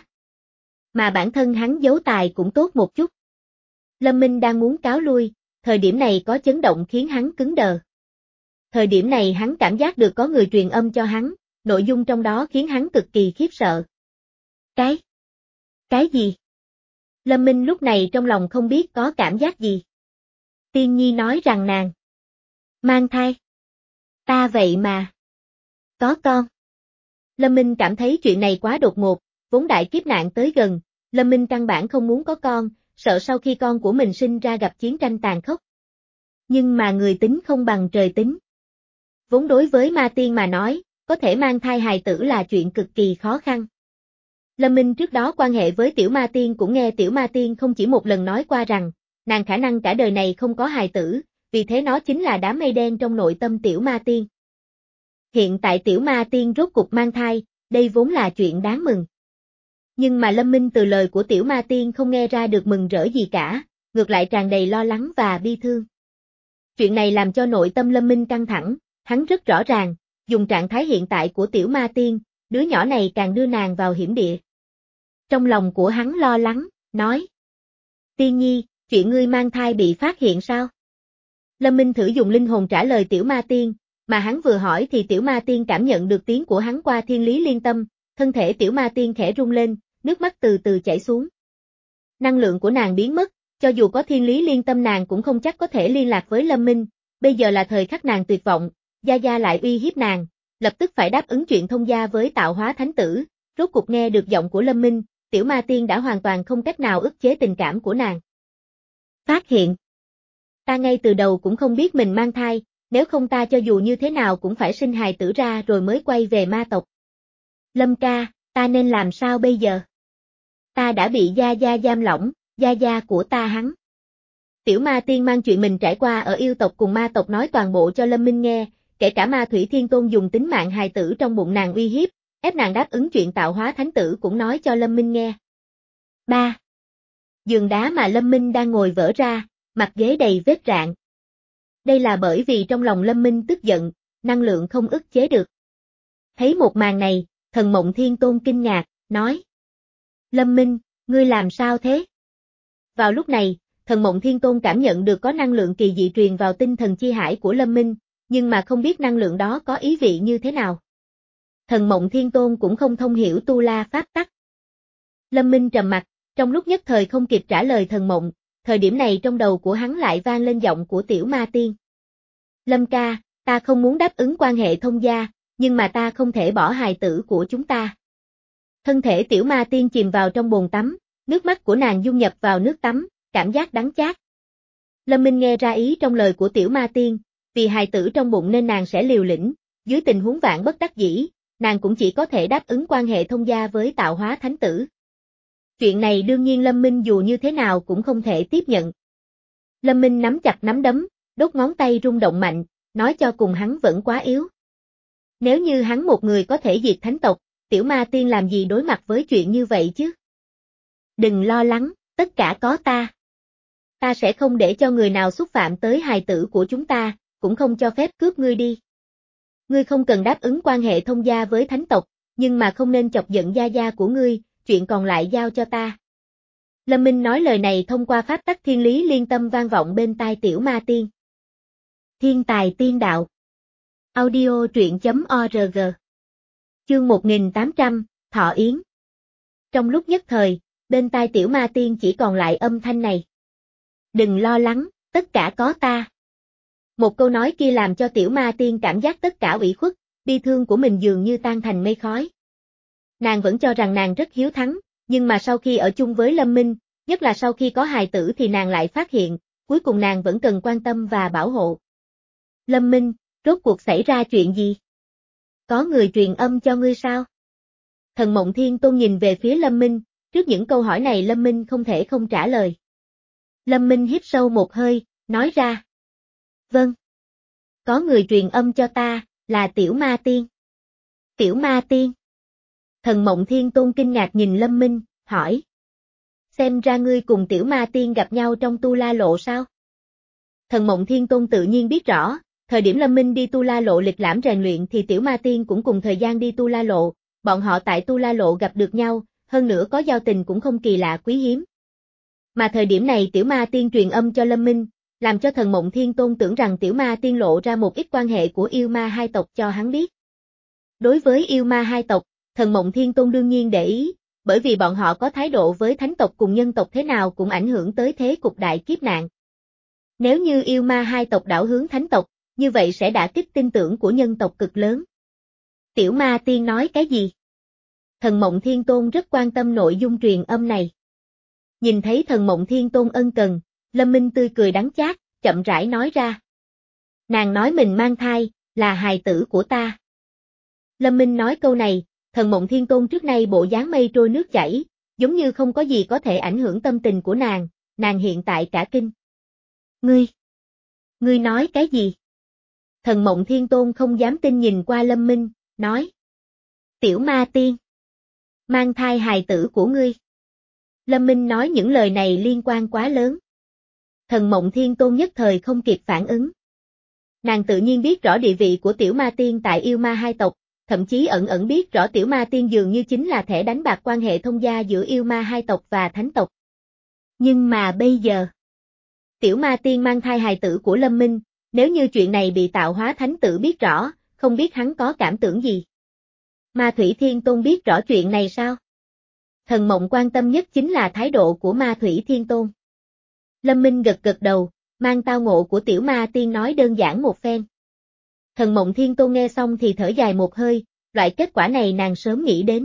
Speaker 1: Mà bản thân hắn giấu tài cũng tốt một chút. Lâm Minh đang muốn cáo lui, thời điểm này có chấn động khiến hắn cứng đờ. Thời điểm này hắn cảm giác được có người truyền âm cho hắn, nội dung trong đó khiến hắn cực kỳ khiếp sợ. Cái? Cái gì? Lâm Minh lúc này trong lòng không biết có cảm giác gì. Tiên Nhi nói rằng nàng mang thai. Ta vậy mà. Có con. Lâm Minh cảm thấy chuyện này quá đột ngột, vốn đại kiếp nạn tới gần, Lâm Minh căn bản không muốn có con, sợ sau khi con của mình sinh ra gặp chiến tranh tàn khốc. Nhưng mà người tính không bằng trời tính. Vốn đối với ma tiên mà nói, có thể mang thai hài tử là chuyện cực kỳ khó khăn. Lâm Minh trước đó quan hệ với tiểu ma tiên cũng nghe tiểu ma tiên không chỉ một lần nói qua rằng, nàng khả năng cả đời này không có hài tử, vì thế nó chính là đám mây đen trong nội tâm tiểu ma tiên. Hiện tại tiểu ma tiên rốt cục mang thai, đây vốn là chuyện đáng mừng. Nhưng mà Lâm Minh từ lời của tiểu ma tiên không nghe ra được mừng rỡ gì cả, ngược lại tràn đầy lo lắng và bi thương. Chuyện này làm cho nội tâm Lâm Minh căng thẳng, hắn rất rõ ràng, dùng trạng thái hiện tại của tiểu ma tiên, đứa nhỏ này càng đưa nàng vào hiểm địa. Trong lòng của hắn lo lắng, nói. Tiên Nhi, chuyện ngươi mang thai bị phát hiện sao? Lâm Minh thử dùng linh hồn trả lời tiểu ma tiên, mà hắn vừa hỏi thì tiểu ma tiên cảm nhận được tiếng của hắn qua thiên lý liên tâm, thân thể tiểu ma tiên khẽ rung lên, nước mắt từ từ chảy xuống. Năng lượng của nàng biến mất, cho dù có thiên lý liên tâm nàng cũng không chắc có thể liên lạc với Lâm Minh, bây giờ là thời khắc nàng tuyệt vọng, Gia Gia lại uy hiếp nàng, lập tức phải đáp ứng chuyện thông gia với tạo hóa thánh tử, rốt cuộc nghe được giọng của Lâm Minh, tiểu ma tiên đã hoàn toàn không cách nào ức chế tình cảm của nàng. Phát hiện. Ta ngay từ đầu cũng không biết mình mang thai, nếu không ta cho dù như thế nào cũng phải sinh hài tử ra rồi mới quay về ma tộc. Lâm ca, ta nên làm sao bây giờ? Ta đã bị Gia Gia giam lỏng, Gia Gia của ta hắn. Tiểu ma tiên mang chuyện mình trải qua ở yêu tộc cùng ma tộc nói toàn bộ cho Lâm Minh nghe, kể cả ma thủy thiên tôn dùng tính mạng hài tử trong bụng nàng uy hiếp, ép nàng đáp ứng chuyện tạo hóa thánh tử cũng nói cho Lâm Minh nghe. ba. Giường đá mà Lâm Minh đang ngồi vỡ ra, mặt ghế đầy vết rạn. Đây là bởi vì trong lòng Lâm Minh tức giận, năng lượng không ức chế được. Thấy một màn này, thần mộng thiên tôn kinh ngạc, nói. Lâm Minh, ngươi làm sao thế? Vào lúc này, thần mộng thiên tôn cảm nhận được có năng lượng kỳ dị truyền vào tinh thần chi hải của Lâm Minh, nhưng mà không biết năng lượng đó có ý vị như thế nào. Thần mộng thiên tôn cũng không thông hiểu tu la pháp tắc. Lâm Minh trầm mặt, trong lúc nhất thời không kịp trả lời thần mộng, thời điểm này trong đầu của hắn lại vang lên giọng của tiểu ma tiên. Lâm ca, ta không muốn đáp ứng quan hệ thông gia, nhưng mà ta không thể bỏ hài tử của chúng ta. Thân thể tiểu ma tiên chìm vào trong bồn tắm, nước mắt của nàng dung nhập vào nước tắm, cảm giác đắng chát. Lâm Minh nghe ra ý trong lời của tiểu ma tiên, vì hài tử trong bụng nên nàng sẽ liều lĩnh, dưới tình huống vạn bất đắc dĩ, nàng cũng chỉ có thể đáp ứng quan hệ thông gia với tạo hóa thánh tử. Chuyện này đương nhiên Lâm Minh dù như thế nào cũng không thể tiếp nhận. Lâm Minh nắm chặt nắm đấm, đốt ngón tay rung động mạnh, nói cho cùng hắn vẫn quá yếu. Nếu như hắn một người có thể diệt thánh tộc, tiểu ma tiên làm gì đối mặt với chuyện như vậy chứ? Đừng lo lắng, tất cả có ta. Ta sẽ không để cho người nào xúc phạm tới hài tử của chúng ta, cũng không cho phép cướp ngươi đi. Ngươi không cần đáp ứng quan hệ thông gia với thánh tộc, nhưng mà không nên chọc giận gia gia của ngươi, chuyện còn lại giao cho ta. Lâm Minh nói lời này thông qua pháp tắc thiên lý liên tâm vang vọng bên tai tiểu ma tiên. Thiên tài tiên đạo. Audio truyện.org. Chương một nghìn tám trăm, Thọ Yến. Trong lúc nhất thời, bên tai tiểu ma tiên chỉ còn lại âm thanh này. Đừng lo lắng, tất cả có ta. Một câu nói kia làm cho tiểu ma tiên cảm giác tất cả ủy khuất, bi thương của mình dường như tan thành mây khói. Nàng vẫn cho rằng nàng rất hiếu thắng, nhưng mà sau khi ở chung với Lâm Minh, nhất là sau khi có hài tử thì nàng lại phát hiện, cuối cùng nàng vẫn cần quan tâm và bảo hộ. Lâm Minh, rốt cuộc xảy ra chuyện gì? Có người truyền âm cho ngươi sao? Thần Mộng Thiên Tôn nhìn về phía Lâm Minh, trước những câu hỏi này Lâm Minh không thể không trả lời. Lâm Minh hít sâu một hơi, nói ra. Vâng. Có người truyền âm cho ta, là Tiểu Ma Tiên. Tiểu Ma Tiên. Thần Mộng Thiên Tôn kinh ngạc nhìn Lâm Minh, hỏi. Xem ra ngươi cùng Tiểu Ma Tiên gặp nhau trong Tu La Lộ sao? Thần Mộng Thiên Tôn tự nhiên biết rõ, thời điểm Lâm Minh đi Tu La Lộ lịch lãm rèn luyện thì Tiểu Ma Tiên cũng cùng thời gian đi Tu La Lộ, bọn họ tại Tu La Lộ gặp được nhau, hơn nữa có giao tình cũng không kỳ lạ quý hiếm. Mà thời điểm này Tiểu Ma Tiên truyền âm cho Lâm Minh, làm cho Thần Mộng Thiên Tôn tưởng rằng Tiểu Ma Tiên lộ ra một ít quan hệ của yêu ma hai tộc cho hắn biết. Đối với yêu ma hai tộc, Thần Mộng Thiên Tôn đương nhiên để ý, bởi vì bọn họ có thái độ với thánh tộc cùng nhân tộc thế nào cũng ảnh hưởng tới thế cục đại kiếp nạn. Nếu như yêu ma hai tộc đảo hướng thánh tộc, như vậy sẽ đả kích tin tưởng của nhân tộc cực lớn. Tiểu Ma Tiên nói cái gì? Thần Mộng Thiên Tôn rất quan tâm nội dung truyền âm này. Nhìn thấy Thần Mộng Thiên Tôn ân cần, Lâm Minh tươi cười đắng chát, chậm rãi nói ra. Nàng nói mình mang thai, là hài tử của ta. Lâm Minh nói câu này, Thần Mộng Thiên Tôn trước nay bộ dáng mây trôi nước chảy, giống như không có gì có thể ảnh hưởng tâm tình của nàng, nàng hiện tại cả kinh. Ngươi! Ngươi nói cái gì? Thần Mộng Thiên Tôn không dám tin nhìn qua Lâm Minh, nói. Tiểu Ma Tiên! Mang thai hài tử của ngươi. Lâm Minh nói những lời này liên quan quá lớn. Thần Mộng Thiên Tôn nhất thời không kịp phản ứng. Nàng tự nhiên biết rõ địa vị của Tiểu Ma Tiên tại yêu ma hai tộc, thậm chí ẩn ẩn biết rõ Tiểu Ma Tiên dường như chính là thẻ đánh bạc quan hệ thông gia giữa yêu ma hai tộc và thánh tộc. Nhưng mà bây giờ, Tiểu Ma Tiên mang thai hài tử của Lâm Minh, nếu như chuyện này bị Tạo Hóa Thánh Tử biết rõ, không biết hắn có cảm tưởng gì. Ma Thủy Thiên Tôn biết rõ chuyện này sao? Thần Mộng quan tâm nhất chính là thái độ của Ma Thủy Thiên Tôn. Lâm Minh gật gật đầu, mang tao ngộ của Tiểu Ma Tiên nói đơn giản một phen. Thần Mộng Thiên Tôn nghe xong thì thở dài một hơi, loại kết quả này nàng sớm nghĩ đến.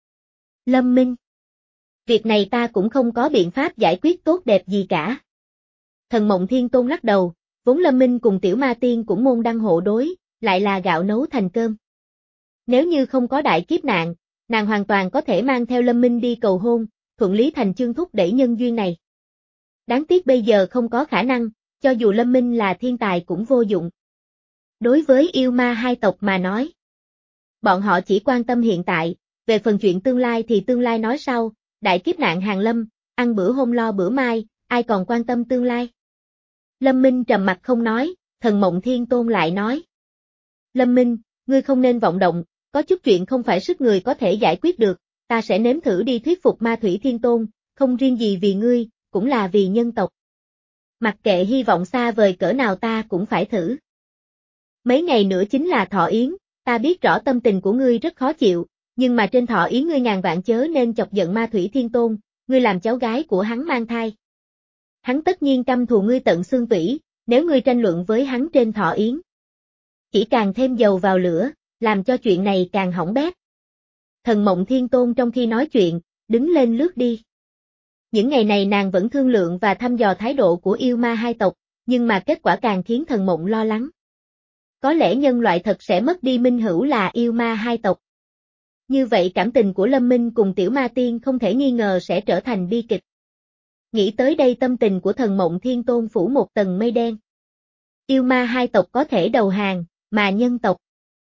Speaker 1: Lâm Minh. Việc này ta cũng không có biện pháp giải quyết tốt đẹp gì cả. Thần Mộng Thiên Tôn lắc đầu, vốn Lâm Minh cùng Tiểu Ma Tiên cũng môn đăng hộ đối, lại là gạo nấu thành cơm. Nếu như không có đại kiếp nạn, nàng hoàn toàn có thể mang theo Lâm Minh đi cầu hôn, thuận lý thành chương thúc đẩy nhân duyên này. Đáng tiếc bây giờ không có khả năng, cho dù Lâm Minh là thiên tài cũng vô dụng. Đối với yêu ma hai tộc mà nói, bọn họ chỉ quan tâm hiện tại, về phần chuyện tương lai thì tương lai nói sau, đại kiếp nạn hàng lâm, ăn bữa hôm lo bữa mai, ai còn quan tâm tương lai. Lâm Minh trầm mặt không nói, Thần Mộng Thiên Tôn lại nói. Lâm Minh, ngươi không nên vọng động, có chút chuyện không phải sức người có thể giải quyết được, ta sẽ nếm thử đi thuyết phục Ma Thủy Thiên Tôn, không riêng gì vì ngươi, cũng là vì nhân tộc. Mặc kệ hy vọng xa vời cỡ nào ta cũng phải thử. Mấy ngày nữa chính là Thọ Yến, ta biết rõ tâm tình của ngươi rất khó chịu, nhưng mà trên Thọ Yến ngươi ngàn vạn chớ nên chọc giận Ma Thủy Thiên Tôn, ngươi làm cháu gái của hắn mang thai. Hắn tất nhiên căm thù ngươi tận xương tủy, nếu ngươi tranh luận với hắn trên Thọ Yến. Chỉ càng thêm dầu vào lửa, làm cho chuyện này càng hỏng bét. Thần Mộng Thiên Tôn trong khi nói chuyện, đứng lên lướt đi. Những ngày này nàng vẫn thương lượng và thăm dò thái độ của yêu ma hai tộc, nhưng mà kết quả càng khiến Thần Mộng lo lắng. Có lẽ nhân loại thật sẽ mất đi minh hữu là yêu ma hai tộc. Như vậy cảm tình của Lâm Minh cùng Tiểu Ma Tiên không thể nghi ngờ sẽ trở thành bi kịch. Nghĩ tới đây tâm tình của Thần Mộng Thiên Tôn phủ một tầng mây đen. Yêu ma hai tộc có thể đầu hàng, mà nhân tộc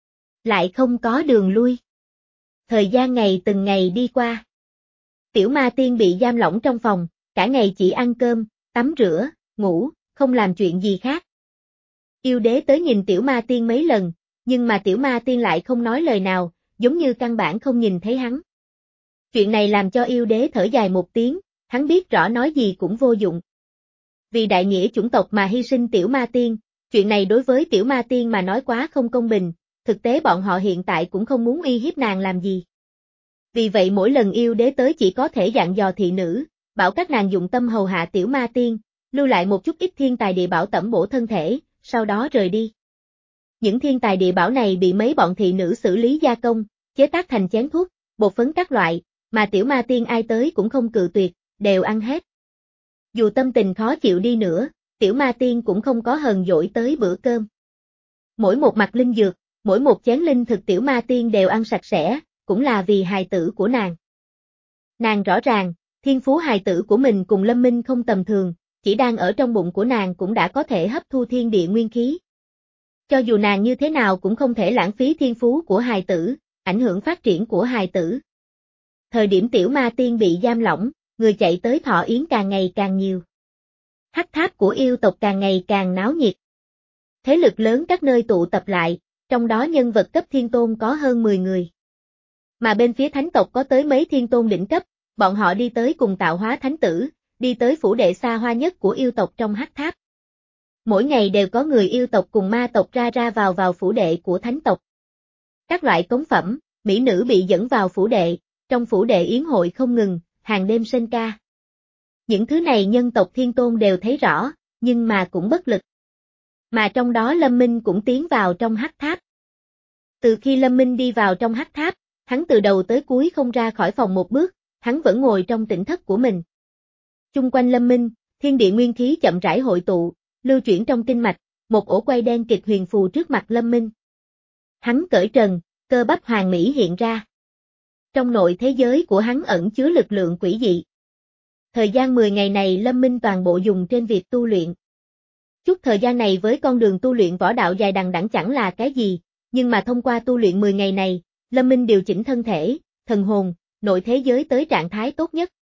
Speaker 1: lại không có đường lui. Thời gian ngày từng ngày đi qua. Tiểu Ma Tiên bị giam lỏng trong phòng, cả ngày chỉ ăn cơm, tắm rửa, ngủ, không làm chuyện gì khác. Yêu đế tới nhìn Tiểu Ma Tiên mấy lần, nhưng mà Tiểu Ma Tiên lại không nói lời nào, giống như căn bản không nhìn thấy hắn. Chuyện này làm cho yêu đế thở dài một tiếng, hắn biết rõ nói gì cũng vô dụng. Vì đại nghĩa chủng tộc mà hy sinh Tiểu Ma Tiên, chuyện này đối với Tiểu Ma Tiên mà nói quá không công bình, thực tế bọn họ hiện tại cũng không muốn uy hiếp nàng làm gì. Vì vậy mỗi lần yêu đế tới chỉ có thể dặn dò thị nữ, bảo các nàng dụng tâm hầu hạ Tiểu Ma Tiên, lưu lại một chút ít thiên tài địa bảo tẩm bổ thân thể, sau đó rời đi. Những thiên tài địa bảo này bị mấy bọn thị nữ xử lý gia công, chế tác thành chén thuốc, bột phấn các loại, mà Tiểu Ma Tiên ai tới cũng không cự tuyệt, đều ăn hết. Dù tâm tình khó chịu đi nữa, Tiểu Ma Tiên cũng không có hờn dỗi tới bữa cơm. Mỗi một mặt linh dược, mỗi một chén linh thực Tiểu Ma Tiên đều ăn sạch sẽ, cũng là vì hài tử của nàng. Nàng rõ ràng, thiên phú hài tử của mình cùng Lâm Minh không tầm thường, chỉ đang ở trong bụng của nàng cũng đã có thể hấp thu thiên địa nguyên khí. Cho dù nàng như thế nào cũng không thể lãng phí thiên phú của hài tử, ảnh hưởng phát triển của hài tử. Thời điểm Tiểu Ma Tiên bị giam lỏng, người chạy tới thọ yến càng ngày càng nhiều. Hắc tháp của yêu tộc càng ngày càng náo nhiệt. Thế lực lớn các nơi tụ tập lại, trong đó nhân vật cấp thiên tôn có hơn mười người. Mà bên phía thánh tộc có tới mấy thiên tôn đỉnh cấp, bọn họ đi tới cùng tạo hóa thánh tử, đi tới phủ đệ xa hoa nhất của yêu tộc trong hắc tháp. Mỗi ngày đều có người yêu tộc cùng ma tộc ra ra vào vào phủ đệ của thánh tộc. Các loại cống phẩm, mỹ nữ bị dẫn vào phủ đệ, trong phủ đệ yến hội không ngừng, hàng đêm sinh ca. Những thứ này nhân tộc thiên tôn đều thấy rõ, nhưng mà cũng bất lực. Mà trong đó Lâm Minh cũng tiến vào trong hắc tháp. Từ khi Lâm Minh đi vào trong hắc tháp, hắn từ đầu tới cuối không ra khỏi phòng một bước, hắn vẫn ngồi trong tỉnh thất của mình. Chung quanh Lâm Minh, thiên địa nguyên khí chậm rãi hội tụ, lưu chuyển trong kinh mạch, một ổ quay đen kịch huyền phù trước mặt Lâm Minh. Hắn cởi trần, cơ bắp hoàn mỹ hiện ra. Trong nội thế giới của hắn ẩn chứa lực lượng quỷ dị. Thời gian mười ngày này Lâm Minh toàn bộ dùng trên việc tu luyện. Chút thời gian này với con đường tu luyện võ đạo dài đằng đẵng chẳng là cái gì, nhưng mà thông qua tu luyện mười ngày này, Lâm Minh điều chỉnh thân thể, thần hồn, nội thế giới tới trạng thái tốt nhất.